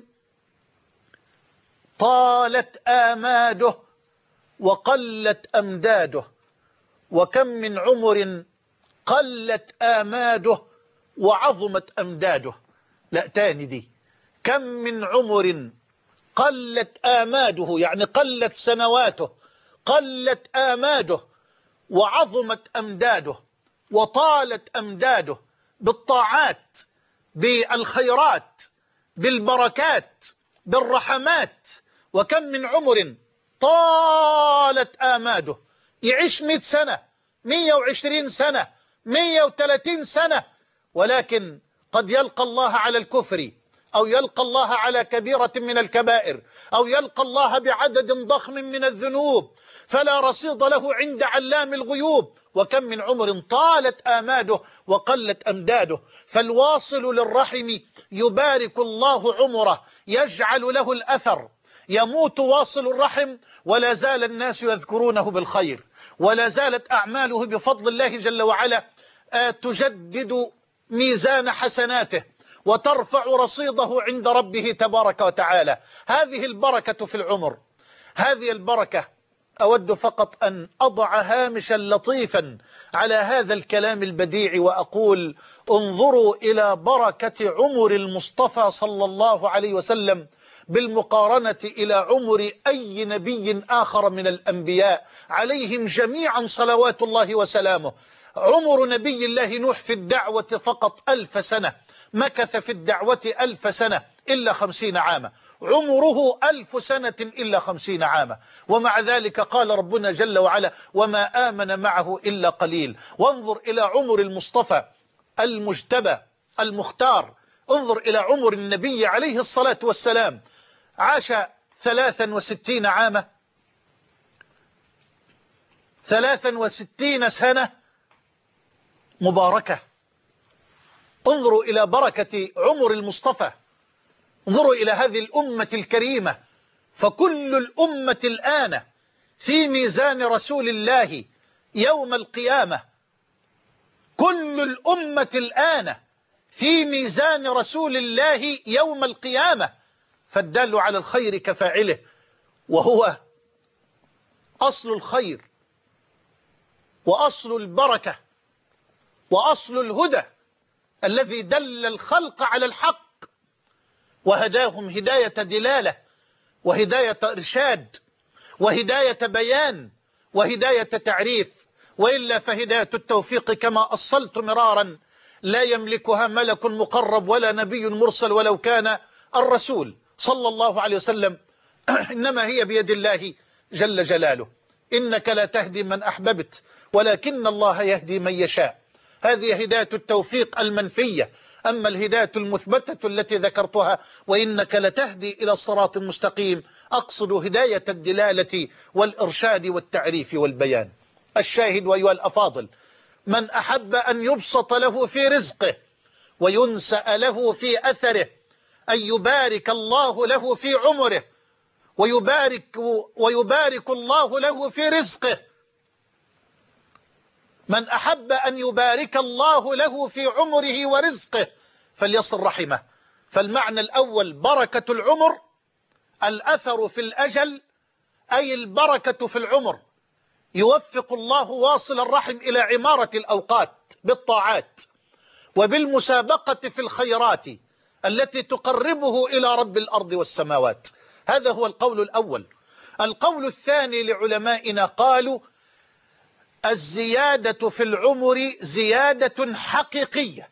طالت آماده وقلت أمداده، وكم من عمر قلت آماده وعظمت أمداده. لا تاني دي: كم من عمر قلت آماده يعني قلت سنواته، قلت آماده وعظمت أمداده وطالت أمداده بالطاعات، بالخيرات، بالبركات، بالرحمات. وكم من عمر طالت آماده، يعيش مئة سنة، مئة وعشرين سنة، مئة وثلاثين سنة، ولكن قد يلقى الله على الكفر، أو يلقى الله على كبيرة من الكبائر، أو يلقى الله بعدد ضخم من الذنوب، فلا رصيد له عند علام الغيوب. وكم من عمر طالت آماده وقلت أمداده. فالواصل للرحم يبارك الله عمره، يجعل له الأثر. يموت واصل الرحم ولا زال الناس يذكرونه بالخير، ولا زالت أعماله بفضل الله جل وعلا تجدد ميزان حسناته وترفع رصيده عند ربه تبارك وتعالى. هذه البركة في العمر. هذه البركة أود فقط أن أضع هامشا لطيفا على هذا الكلام البديع وأقول: انظروا إلى بركة عمر المصطفى صلى الله عليه وسلم بالمقارنة إلى عمر أي نبي آخر من الأنبياء عليهم جميعا صلوات الله وسلامه. عمر نبي الله نوح في الدعوة فقط ألف سنة، مكث في الدعوة ألف سنة إلا خمسين عاما. عمره ألف سنة إلا خمسين عاما، ومع ذلك قال ربنا جل وعلا: وما آمن معه إلا قليل. وانظر إلى عمر المصطفى المجتبى المختار، انظر إلى عمر النبي عليه الصلاة والسلام، عاش ثلاثا وستين عاما، ثلاثا وستين سنة مباركة. انظروا إلى بركة عمر المصطفى، انظروا إلى هذه الأمة الكريمة، فكل الأمة الآن في ميزان رسول الله يوم القيامة كل الأمة الآن في ميزان رسول الله يوم القيامة، فالدال على الخير كفاعله، وهو أصل الخير وأصل البركة وأصل الهدى الذي دل الخلق على الحق وهداهم هداية دلالة وهداية إرشاد وهداية بيان وهداية تعريف، وإلا فهداية التوفيق كما أصلت مرارا لا يملكها ملك مقرب ولا نبي مرسل ولو كان الرسول صلى الله عليه وسلم، إنما هي بيد الله جل جلاله. إنك لا تهدي من أحببت ولكن الله يهدي من يشاء. هذه هداية التوفيق المنفية. أما الهداية المثبتة التي ذكرتها وإنك لتهدي إلى الصراط المستقيم، أقصد هداية الدلالة والإرشاد والتعريف والبيان. الشاهد أيها الأفاضل، من أحب أن يبسط له في رزقه وينسأ له في أثره، أن يبارك الله له في عمره ويبارك, ويبارك الله له في رزقه، من أحب أن يبارك الله له في عمره ورزقه فليصل رحمه. فالمعنى الأول بركة العمر، الأثر في الأجل أي البركة في العمر، يوفق الله واصل الرحم إلى عمارة الأوقات بالطاعات وبالمسابقة في الخيرات التي تقربه إلى رب الأرض والسماوات. هذا هو القول الأول. القول الثاني لعلمائنا قالوا الزيادة في العمر زيادة حقيقية.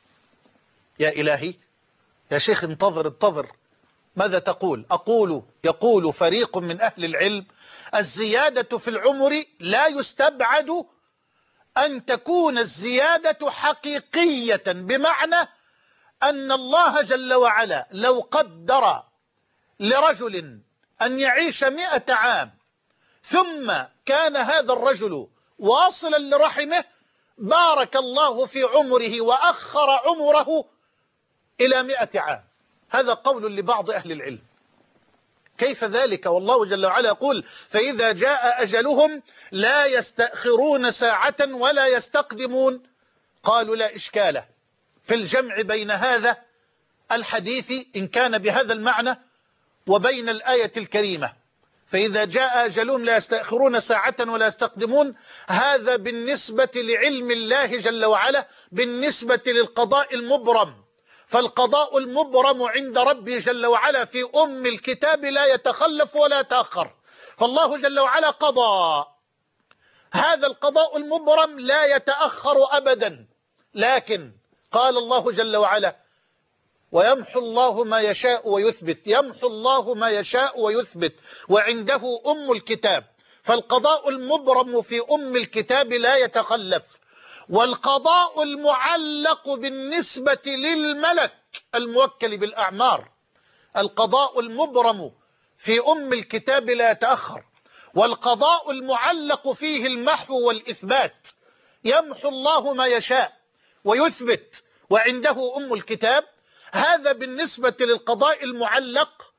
يا إلهي يا شيخ انتظر انتظر، ماذا تقول؟ أقول يقول فريق من أهل العلم الزيادة في العمر لا يستبعد أن تكون الزيادة حقيقية، بمعنى أن الله جل وعلا لو قدر لرجل أن يعيش مئة عام ثم كان هذا الرجل واصلا لرحمه، بارك الله في عمره وأخر عمره إلى مئة عام. هذا قول لبعض أهل العلم. كيف ذلك والله جل وعلا يقول فإذا جاء أجلهم لا يستأخرون ساعة ولا يستقدمون؟ قالوا لا إشكال في الجمع بين هذا الحديث إن كان بهذا المعنى وبين الآية الكريمة فإذا جاء أجلهم لا يستأخرون ساعة ولا يستقدمون. هذا بالنسبة لعلم الله جل وعلا بالنسبة للقضاء المبرم، فالقضاء المبرم عند ربي جل وعلا في أم الكتاب لا يتخلف ولا يتأخر، فالله جل وعلا قضى هذا القضاء المبرم لا يتأخر أبدا. لكن قال الله جل وعلا ويمحو الله ما يشاء ويثبت، يمحو الله ما يشاء ويثبت وعنده أم الكتاب، فالقضاء المبرم في أم الكتاب لا يتخلف. والقضاء المعلق بالنسبة للملك الموكل بالأعمار، القضاء المبرم في أم الكتاب لا يتأخر، والقضاء المعلق فيه المحو والإثبات. يمحو الله ما يشاء ويثبت وعنده أم الكتاب. هذا بالنسبة للقضاء المعلق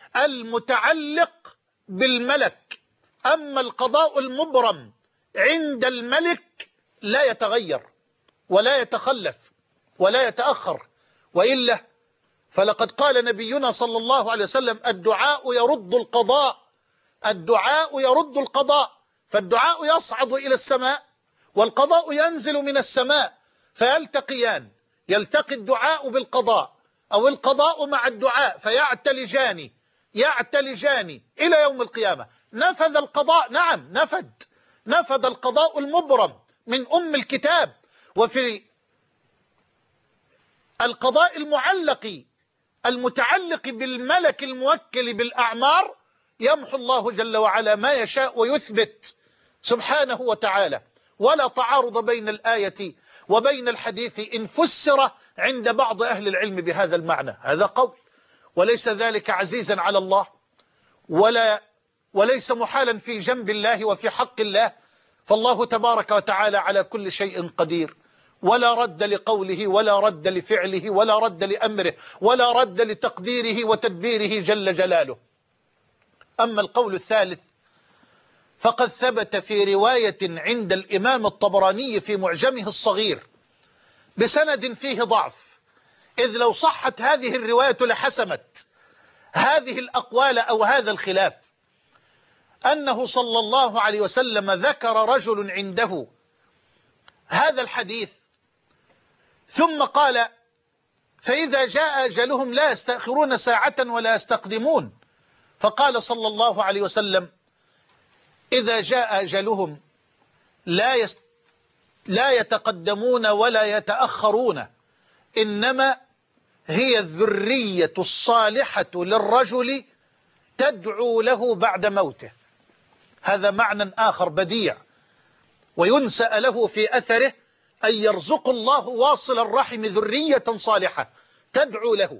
المتعلق بالملك. أما القضاء المبرم عند الملك لا يتغير ولا يتخلف ولا يتأخر، وإلا فلقد قال نبينا صلى الله عليه وسلم الدعاء يرد القضاء، الدعاء يرد القضاء، فالدعاء يصعد إلى السماء والقضاء ينزل من السماء فيلتقيان، يلتقي الدعاء بالقضاء أو القضاء مع الدعاء فيعتلجان يعتلجان إلى يوم القيامة. نفذ القضاء، نعم نفذ نفذ القضاء المبرم من أم الكتاب. وفي القضاء المعلق المتعلق بالملك الموكل بالأعمار يمحو الله جل وعلا ما يشاء ويثبت سبحانه وتعالى، ولا تعارض بين الآية وبين الحديث إن فسر عند بعض أهل العلم بهذا المعنى. هذا قول، وليس ذلك عزيزا على الله ولا وليس محالا في جنب الله وفي حق الله، فالله تبارك وتعالى على كل شيء قدير، ولا رد لقوله ولا رد لفعله ولا رد لأمره ولا رد لتقديره وتدبيره جل جلاله. أما القول الثالث فقد ثبت في رواية عند الإمام الطبراني في معجمه الصغير بسند فيه ضعف، إذ لو صحت هذه الرواية لحسمت هذه الأقوال أو هذا الخلاف، أنه صلى الله عليه وسلم ذكر رجل عنده هذا الحديث ثم قال: فإذا جاء أجلهم لا يستأخرون ساعة ولا يستقدمون. فقال صلى الله عليه وسلم: إذا جاء أجلهم لا يست... لا يتقدمون ولا يتأخرون، إنما هي الذرية الصالحة للرجل تدعو له بعد موته. هذا معنى آخر بديع، وينسأ له في أثره أن يرزق الله واصل الرحم ذرية صالحة تدعو له،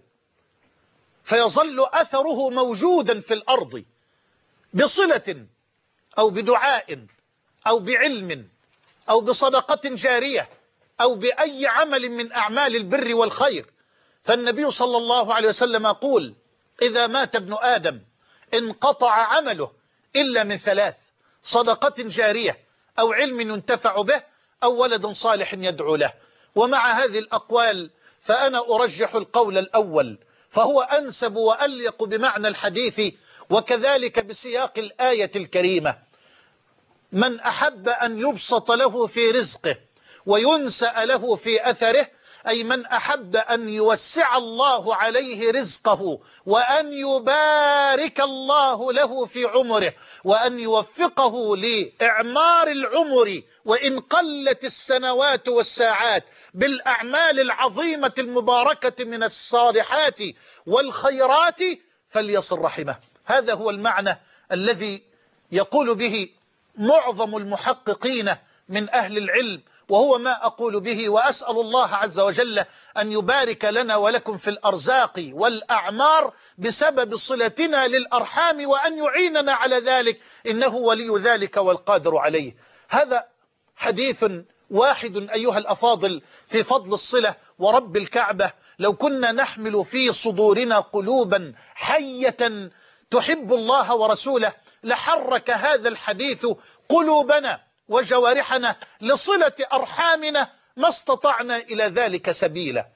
فيظل أثره موجودا في الأرض بصلة أو بدعاء أو بعلم أو بصدقة جارية أو بأي عمل من أعمال البر والخير. فالنبي صلى الله عليه وسلم يقول: إذا مات ابن آدم انقطع عمله إلا من ثلاث: صدقة جارية أو علم ينتفع به أو ولد صالح يدعو له. ومع هذه الأقوال فأنا أرجح القول الأول، فهو أنسب وأليق بمعنى الحديث وكذلك بسياق الآية الكريمة: من أحب أن يبسط له في رزقه وينسأ له في أثره، أي من أحب أن يوسع الله عليه رزقه وأن يبارك الله له في عمره وأن يوفقه لإعمار العمر وإن قلت السنوات والساعات بالأعمال العظيمة المباركة من الصالحات والخيرات، فليصل رحمه. هذا هو المعنى الذي يقول به معظم المحققين من أهل العلم، وهو ما أقول به، وأسأل الله عز وجل أن يبارك لنا ولكم في الأرزاق والأعمار بسبب صلتنا للأرحام، وأن يعيننا على ذلك، إنه ولي ذلك والقادر عليه. هذا حديث واحد أيها الأفاضل في فضل الصلة ورب الكعبة. لو كنا نحمل في صدورنا قلوبا حية تحب الله ورسوله لحرك هذا الحديث قلوبنا وجوارحنا لصلة أرحامنا، ما استطعنا إلى ذلك سبيلا.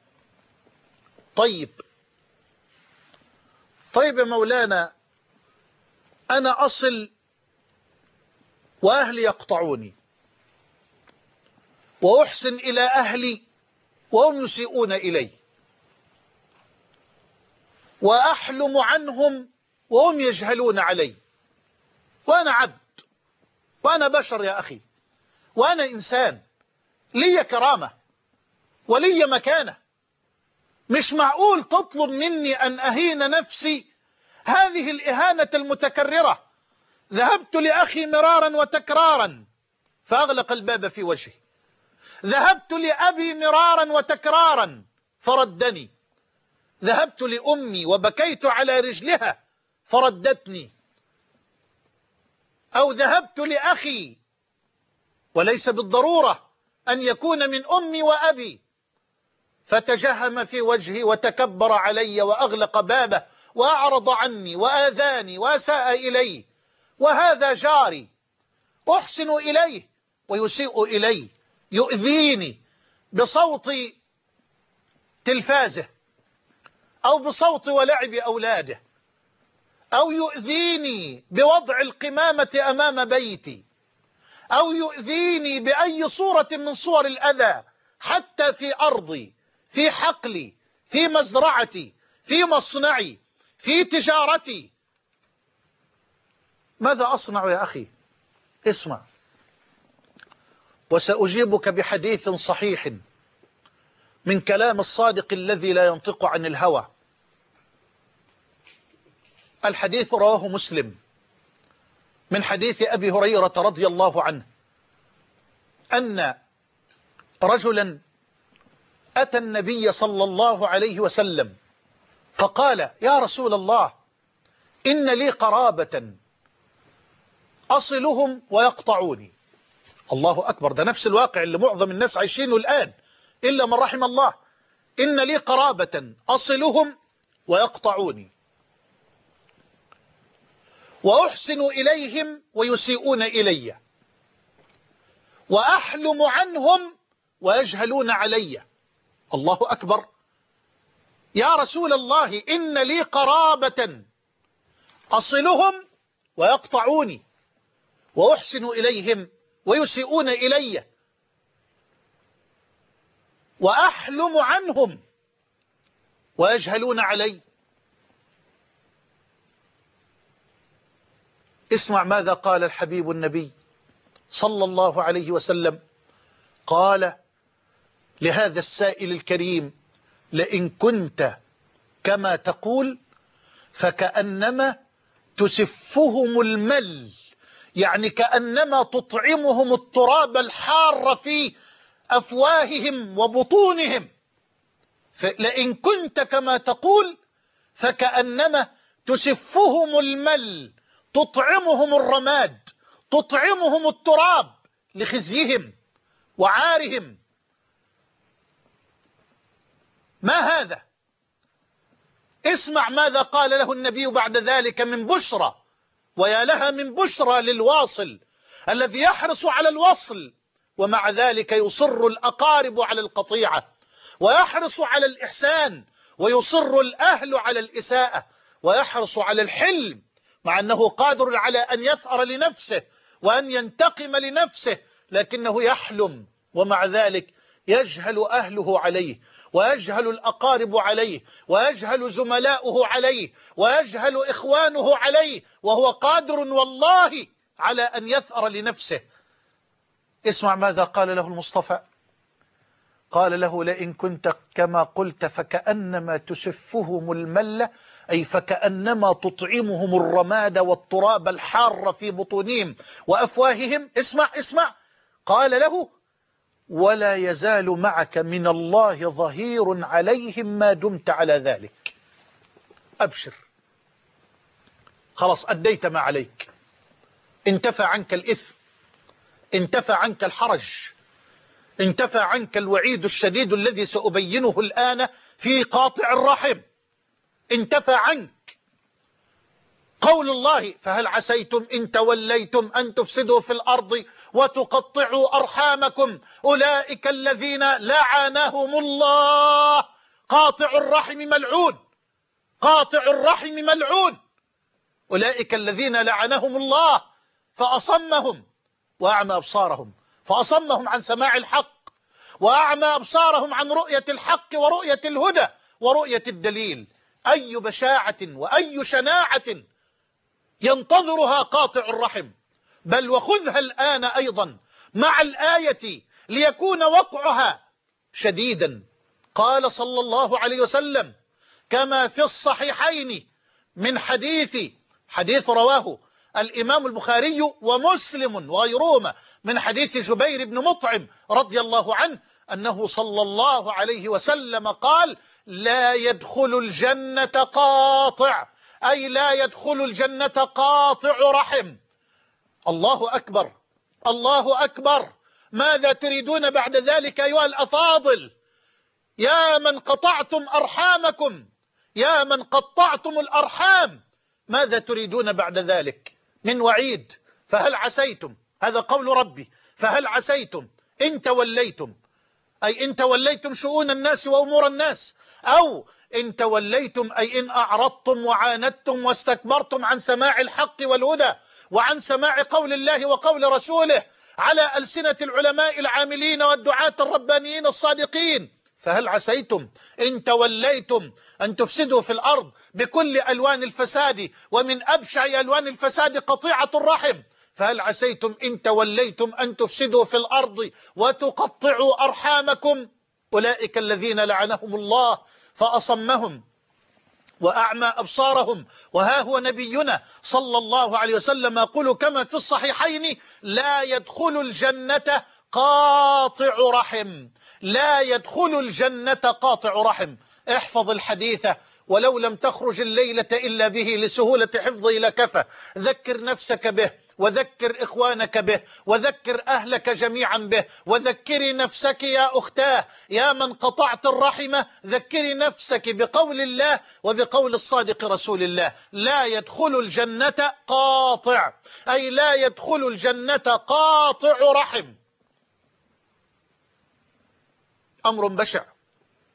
طيب طيب يا مولانا، أنا أصل وأهلي يقطعوني، وأحسن إلى أهلي وهم يسيئون إلي، وأحلم عنهم وهم يجهلون علي، وأنا عبد وأنا بشر يا أخي، وأنا إنسان لي كرامة ولي مكانة. مش معقول تطلب مني أن أهين نفسي هذه الإهانة المتكررة. ذهبت لأخي مرارا وتكرارا فأغلق الباب في وجهي، ذهبت لأبي مرارا وتكرارا فردني، ذهبت لأمي وبكيت على رجلها فردتني، أو ذهبت لأخي وليس بالضرورة أن يكون من أمي وأبي فتجهم في وجهي وتكبر علي وأغلق بابه وأعرض عني وآذاني وأساء إلي، وهذا جاري أحسن إليه ويسيء إلي، يؤذيني بصوت تلفازه أو بصوت ولعب أولاده، أو يؤذيني بوضع القمامة أمام بيتي، أو يؤذيني بأي صورة من صور الأذى، حتى في أرضي، في حقلي، في مزرعتي، في مصنعي، في تجارتي. ماذا أصنع يا أخي؟ اسمع، وسأجيبك بحديث صحيح من كلام الصادق الذي لا ينطق عن الهوى. الحديث رواه مسلم من حديث أبي هريرة رضي الله عنه أن رجلا أتى النبي صلى الله عليه وسلم فقال: يا رسول الله، إن لي قرابة أصلهم ويقطعوني. الله أكبر، ده نفس الواقع اللي معظم الناس عايشينه الآن إلا من رحم الله. إن لي قرابة أصلهم ويقطعوني، وأحسن إليهم ويسيئون إلي، وأحلم عنهم ويجهلون علي، الله أكبر. يا رسول الله إن لي قرابة أصلهم ويقطعوني، وأحسن إليهم ويسيئون إلي، وأحلم عنهم ويجهلون علي. اسمع ماذا قال الحبيب النبي صلى الله عليه وسلم. قال لهذا السائل الكريم: لئن كنت كما تقول فكأنما تسفهم المل، يعني كأنما تطعمهم التراب الحار في أفواههم وبطونهم. لئن كنت كما تقول فكأنما تسفهم المل، تطعمهم الرماد، تطعمهم التراب لخزيهم وعارهم. ما هذا؟ اسمع ماذا قال له النبي بعد ذلك من بشرى، ويا لها من بشرى للواصل الذي يحرص على الوصل ومع ذلك يصر الأقارب على القطيعة، ويحرص على الإحسان ويصر الأهل على الإساءة، ويحرص على الحلم مع أنه قادر على أن يثأر لنفسه وأن ينتقم لنفسه، لكنه يحلم ومع ذلك يجهل أهله عليه، ويجهل الأقارب عليه، ويجهل زملاؤه عليه، ويجهل إخوانه عليه، وهو قادر والله على أن يثأر لنفسه. اسمع ماذا قال له المصطفى. قال له: لئن كنت كما قلت فكأنما تسفهم الملة، أي فكأنما تطعمهم الرماد والتراب الحار في بطونهم وأفواههم. اسمع اسمع قال له: ولا يزال معك من الله ظهير عليهم ما دمت على ذلك. أبشر، خلاص أديت ما عليك، انتفى عنك الإثم، انتفى عنك الحرج، انتفى عنك الوعيد الشديد الذي سأبينه الآن في قاطع الرحم، انتفى عنك. قول الله: فهل عسيتم إن توليتم أن تفسدوا في الأرض وتقطعوا أرحامكم أولئك الذين لعنهم الله. قاطع الرحم ملعون، قاطع الرحم ملعون. أولئك الذين لعنهم الله فأصمهم وأعمى أبصارهم، فأصمهم عن سماع الحق، وأعمى أبصارهم عن رؤية الحق ورؤية الهدى ورؤية الدليل. أي بشاعة وأي شناعة ينتظرها قاطع الرحم. بل وخذها الآن أيضا مع الآية ليكون وقعها شديدا. قال صلى الله عليه وسلم كما في الصحيحين من حديث حديث رواه الإمام البخاري ومسلم وغيرهما من حديث جبير بن مطعم رضي الله عنه أنه صلى الله عليه وسلم قال: لا يدخل الجنة قاطع، أي لا يدخل الجنة قاطع رحم. الله أكبر، الله أكبر. ماذا تريدون بعد ذلك أيها الأفاضل؟ يا من قطعتم أرحامكم، يا من قطعتم الأرحام، ماذا تريدون بعد ذلك من وعيد؟ فهل عسيتم، هذا قول ربي، فهل عسيتم إن توليتم، أي إن توليتم شؤون الناس وأمور الناس، أو إن توليتم أي إن أعرضتم وعاندتم واستكبرتم عن سماع الحق والهدى وعن سماع قول الله وقول رسوله على ألسنة العلماء العاملين والدعاة الربانيين الصادقين. فهل عسيتم إن توليتم أن تفسدوا في الأرض بكل ألوان الفساد، ومن أبشع ألوان الفساد قطيعة الرحم. فهل عسيتم إن توليتم أن تفسدوا في الأرض وتقطعوا أرحامكم أولئك الذين لعنهم الله فأصمهم وأعمى أبصارهم. وها هو نبينا صلى الله عليه وسلم يقول كما في الصحيحين: لا يدخل الجنة قاطع رحم، لا يدخل الجنة قاطع رحم. احفظ الحديث ولو لم تخرج الليلة إلا به لسهولة حفظه لكفى. ذكر نفسك به، وذكر إخوانك به، وذكر أهلك جميعا به، وذكري نفسك يا أختاه يا من قطعت الرحمة. ذكري نفسك بقول الله وبقول الصادق رسول الله: لا يدخل الجنة قاطع، أي لا يدخل الجنة قاطع رحم. أمر بشع،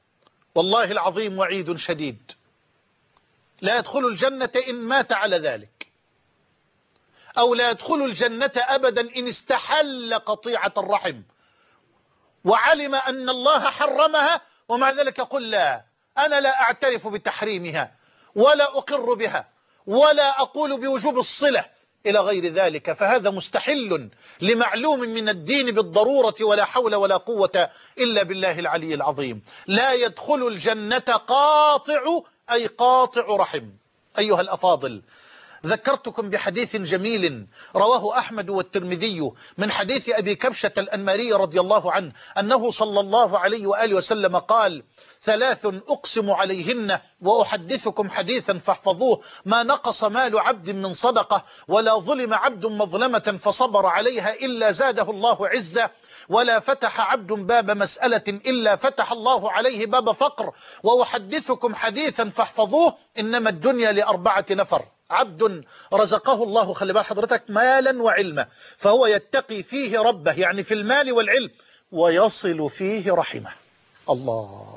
والله العظيم وعيد شديد، لا يدخل الجنة إن مات على ذلك، أو لا يدخل الجنة أبدا إن استحل قطيعة الرحم وعلم أن الله حرمها ومع ذلك يقول لا، أنا لا أعترف بتحريمها ولا أقر بها ولا أقول بوجوب الصلة إلى غير ذلك، فهذا مستحل لمعلوم من الدين بالضرورة، ولا حول ولا قوة إلا بالله العلي العظيم. لا يدخل الجنة قاطع، أي قاطع رحم. أيها الأفاضل، ذكرتكم بحديث جميل رواه أحمد والترمذي من حديث أبي كبشة الأنماري رضي الله عنه أنه صلى الله عليه وآله وسلم قال: ثلاث أقسم عليهن وأحدثكم حديثا فاحفظوه: ما نقص مال عبد من صدقة، ولا ظلم عبد مظلمة فصبر عليها إلا زاده الله عزة، ولا فتح عبد باب مسألة إلا فتح الله عليه باب فقر. وأحدثكم حديثا فاحفظوه: إنما الدنيا لأربعة نفر: عبد رزقه الله، خلي بال حضرتك، مالا وعلما، فهو يتقي فيه ربه، يعني في المال والعلم، ويصل فيه رحمه. الله،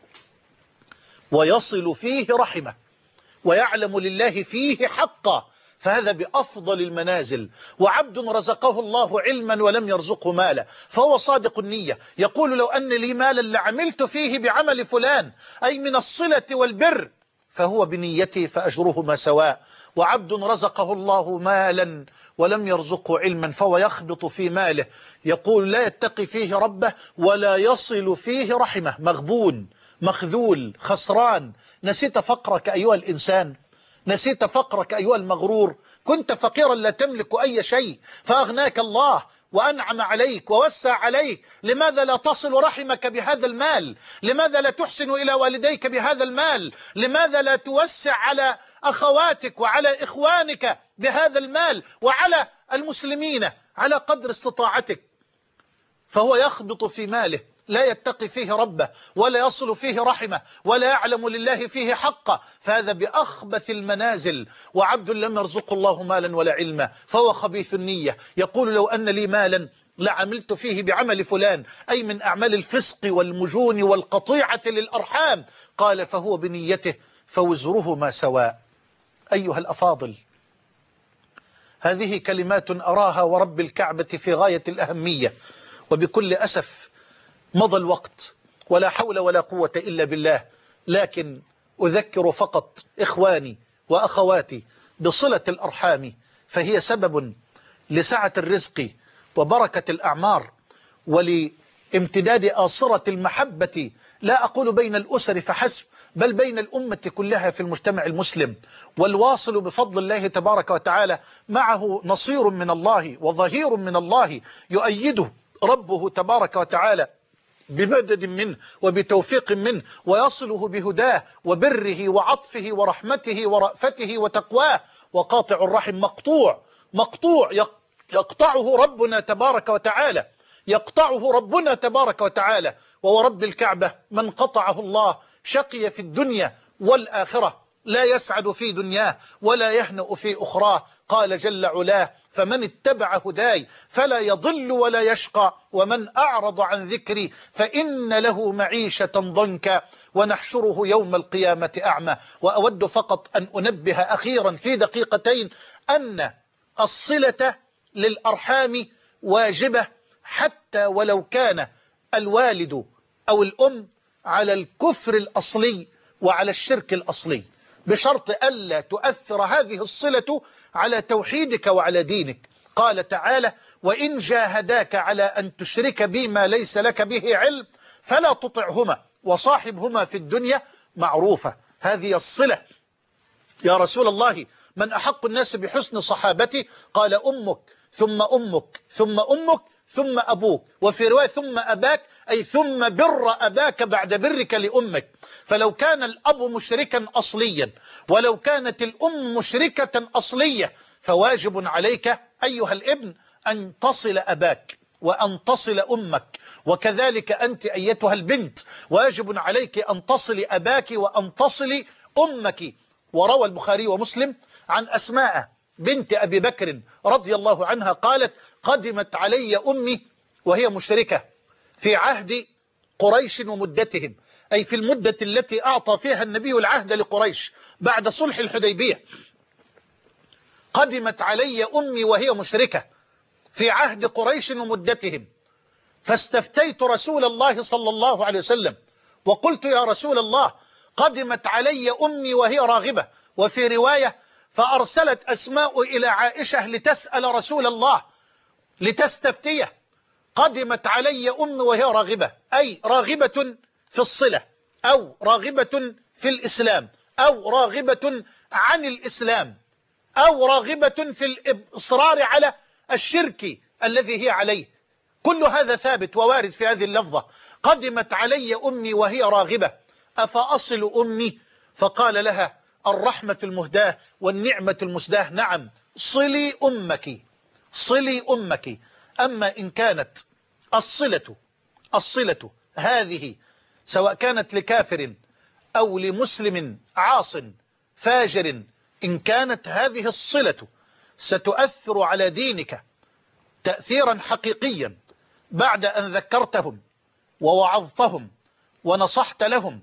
ويصل فيه رحمه ويعلم لله فيه حقا، فهذا بأفضل المنازل. وعبد رزقه الله علما ولم يرزقه مالا، فهو صادق النية، يقول: لو أن لي مالا لعملت فيه بعمل فلان، أي من الصلة والبر، فهو بنيته فأجرهما سواء. وعبد رزقه الله مالا ولم يرزقه علما، فهو يخبط في ماله، يقول: لا يتقي فيه ربه ولا يصل فيه رحمه، مغبون مخذول خسران. نسيت فقرك أيها الإنسان، نسيت فقرك أيها المغرور، كنت فقيرا لا تملك أي شيء فأغناك الله وأنعم عليك ووسع عليك، لماذا لا تصل رحمك بهذا المال؟ لماذا لا تحسن إلى والديك بهذا المال؟ لماذا لا توسع على أخواتك وعلى إخوانك بهذا المال وعلى المسلمين على قدر استطاعتك؟ فهو يخبط في ماله، لا يتقي فيه ربه ولا يصل فيه رحمه ولا يعلم لله فيه حقه، فهذا بأخبث المنازل. وعبد لم يرزق الله مالا ولا علما، فهو خبيث النية، يقول: لو أن لي مالا لعملت فيه بعمل فلان، أي من أعمال الفسق والمجون والقطيعة للأرحام. قال: فهو بنيته فوزرهما سواء. أيها الأفاضل، هذه كلمات أراها ورب الكعبة في غاية الأهمية، وبكل أسف مضى الوقت ولا حول ولا قوة إلا بالله، لكن أذكر فقط إخواني وأخواتي بصلة الأرحام، فهي سبب لسعة الرزق وبركة الأعمار ولامتداد آصرة المحبة، لا أقول بين الأسر فحسب، بل بين الأمة كلها في المجتمع المسلم. والواصل بفضل الله تبارك وتعالى معه نصير من الله وظهير من الله يؤيده ربه تبارك وتعالى بمدد منه وبتوفيق منه، ويصله بهداه وبره وعطفه ورحمته ورأفته وتقواه. وقاطع الرحم مقطوع مقطوع يقطعه ربنا تبارك وتعالى، يقطعه ربنا تبارك وتعالى. وورب الكعبة من قطعه الله شقي في الدنيا والآخرة، لا يسعد في دنياه ولا يهنأ في أخراه. قال جل علاه: فمن اتبع هداي فلا يضل ولا يشقى، ومن أعرض عن ذكري فإن له معيشة ضنكا ونحشره يوم القيامة أعمى. وأود فقط أن أنبه أخيرا في دقيقتين أن الصلة للأرحام واجبة، حتى ولو كان الوالد أو الأم على الكفر الأصلي وعلى الشرك الأصلي، بشرط ألا تؤثر هذه الصلة على توحيدك وعلى دينك. قال تعالى: وإن جاهداك على أن تشرك بي ما ليس لك به علم فلا تطعهما وصاحبهما في الدنيا معروفة. هذه الصلة. يا رسول الله، من أحق الناس بحسن صحابتي؟ قال: أمك ثم أمك ثم أمك ثم أبوك، وفي رواية ثم أباك، أي ثم بر أباك بعد برك لأمك. فلو كان الأب مشركا أصليا ولو كانت الأم مشركة أصلية، فواجب عليك أيها الابن أن تصل أباك وأن تصل أمك، وكذلك أنت أيتها البنت واجب عليك أن تصل أباك وأن تصل أمك. وروى البخاري ومسلم عن أسماء بنت أبي بكر رضي الله عنها قالت: قدمت علي أمي وهي مشركة في عهد قريش ومدتهم، أي في المدة التي أعطى فيها النبي العهد لقريش بعد صلح الحديبية، قدمت علي أمي وهي مشركة في عهد قريش ومدتهم، فاستفتيت رسول الله صلى الله عليه وسلم وقلت يا رسول الله قدمت علي أمي وهي راغبة. وفي رواية فأرسلت أسماء إلى عائشة لتسأل رسول الله لتستفتيه، قدمت علي أمي وهي راغبة، أي راغبة في الصلة أو راغبة في الإسلام أو راغبة عن الإسلام أو راغبة في الإصرار على الشرك الذي هي عليه. كل هذا ثابت ووارد في هذه اللفظة، قدمت علي أمي وهي راغبة أفأصل أمي؟ فقال لها الرحمة المهداة والنعمة المسداة نعم، صلي أمك صلي أمك. أما إن كانت الصلة الصلة هذه سواء كانت لكافر أو لمسلم عاص فاجر، إن كانت هذه الصلة ستؤثر على دينك تأثيرا حقيقيا بعد أن ذكرتهم ووعظتهم ونصحت لهم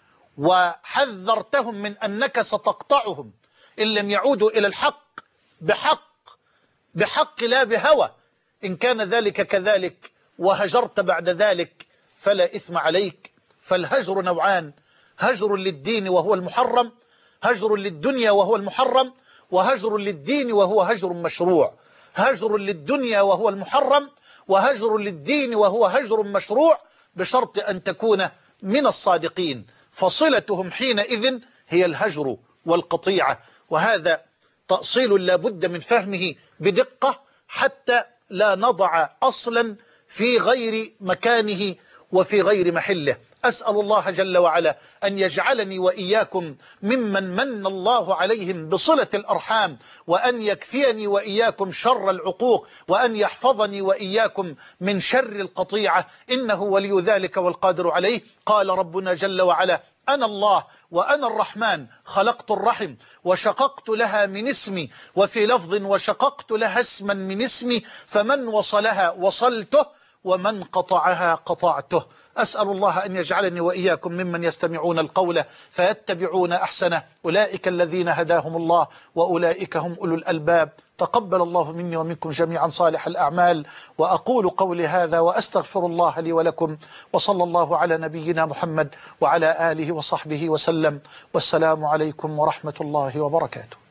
وحذرتهم من أنك ستقطعهم إن لم يعودوا إلى الحق بحق بحق لا بهوى، إن كان ذلك كذلك وهجرت بعد ذلك فلا إثم عليك. فالهجر نوعان، هجر للدين وهو المحرم، هجر للدنيا وهو المحرم، وهجر للدين وهو هجر مشروع. هجر للدنيا وهو المحرم، وهجر للدين وهو هجر مشروع، بشرط أن تكون من الصادقين، فصلتهم حينئذ هي الهجر والقطيعة. وهذا تأصيل لا بد من فهمه بدقة حتى لا نضع أصلا في غير مكانه وفي غير محله. أسأل الله جل وعلا أن يجعلني وإياكم ممن من الله عليهم بصلة الأرحام، وأن يكفيني وإياكم شر العقوق، وأن يحفظني وإياكم من شر القطيعة، إنه ولي ذلك والقادر عليه. قال ربنا جل وعلا أنا الله وأنا الرحمن خلقت الرحم وشققت لها من اسمي، وفي لفظ وشققت لها اسما من اسمي، فمن وصلها وصلته ومن قطعها قطعته. أسأل الله أن يجعلني وإياكم ممن يستمعون القول فيتبعون أحسنه، أولئك الذين هداهم الله وأولئك هم أولو الألباب. تقبل الله مني ومنكم جميعا صالح الأعمال، وأقول قولي هذا وأستغفر الله لي ولكم، وصلى الله على نبينا محمد وعلى آله وصحبه وسلم، والسلام عليكم ورحمة الله وبركاته.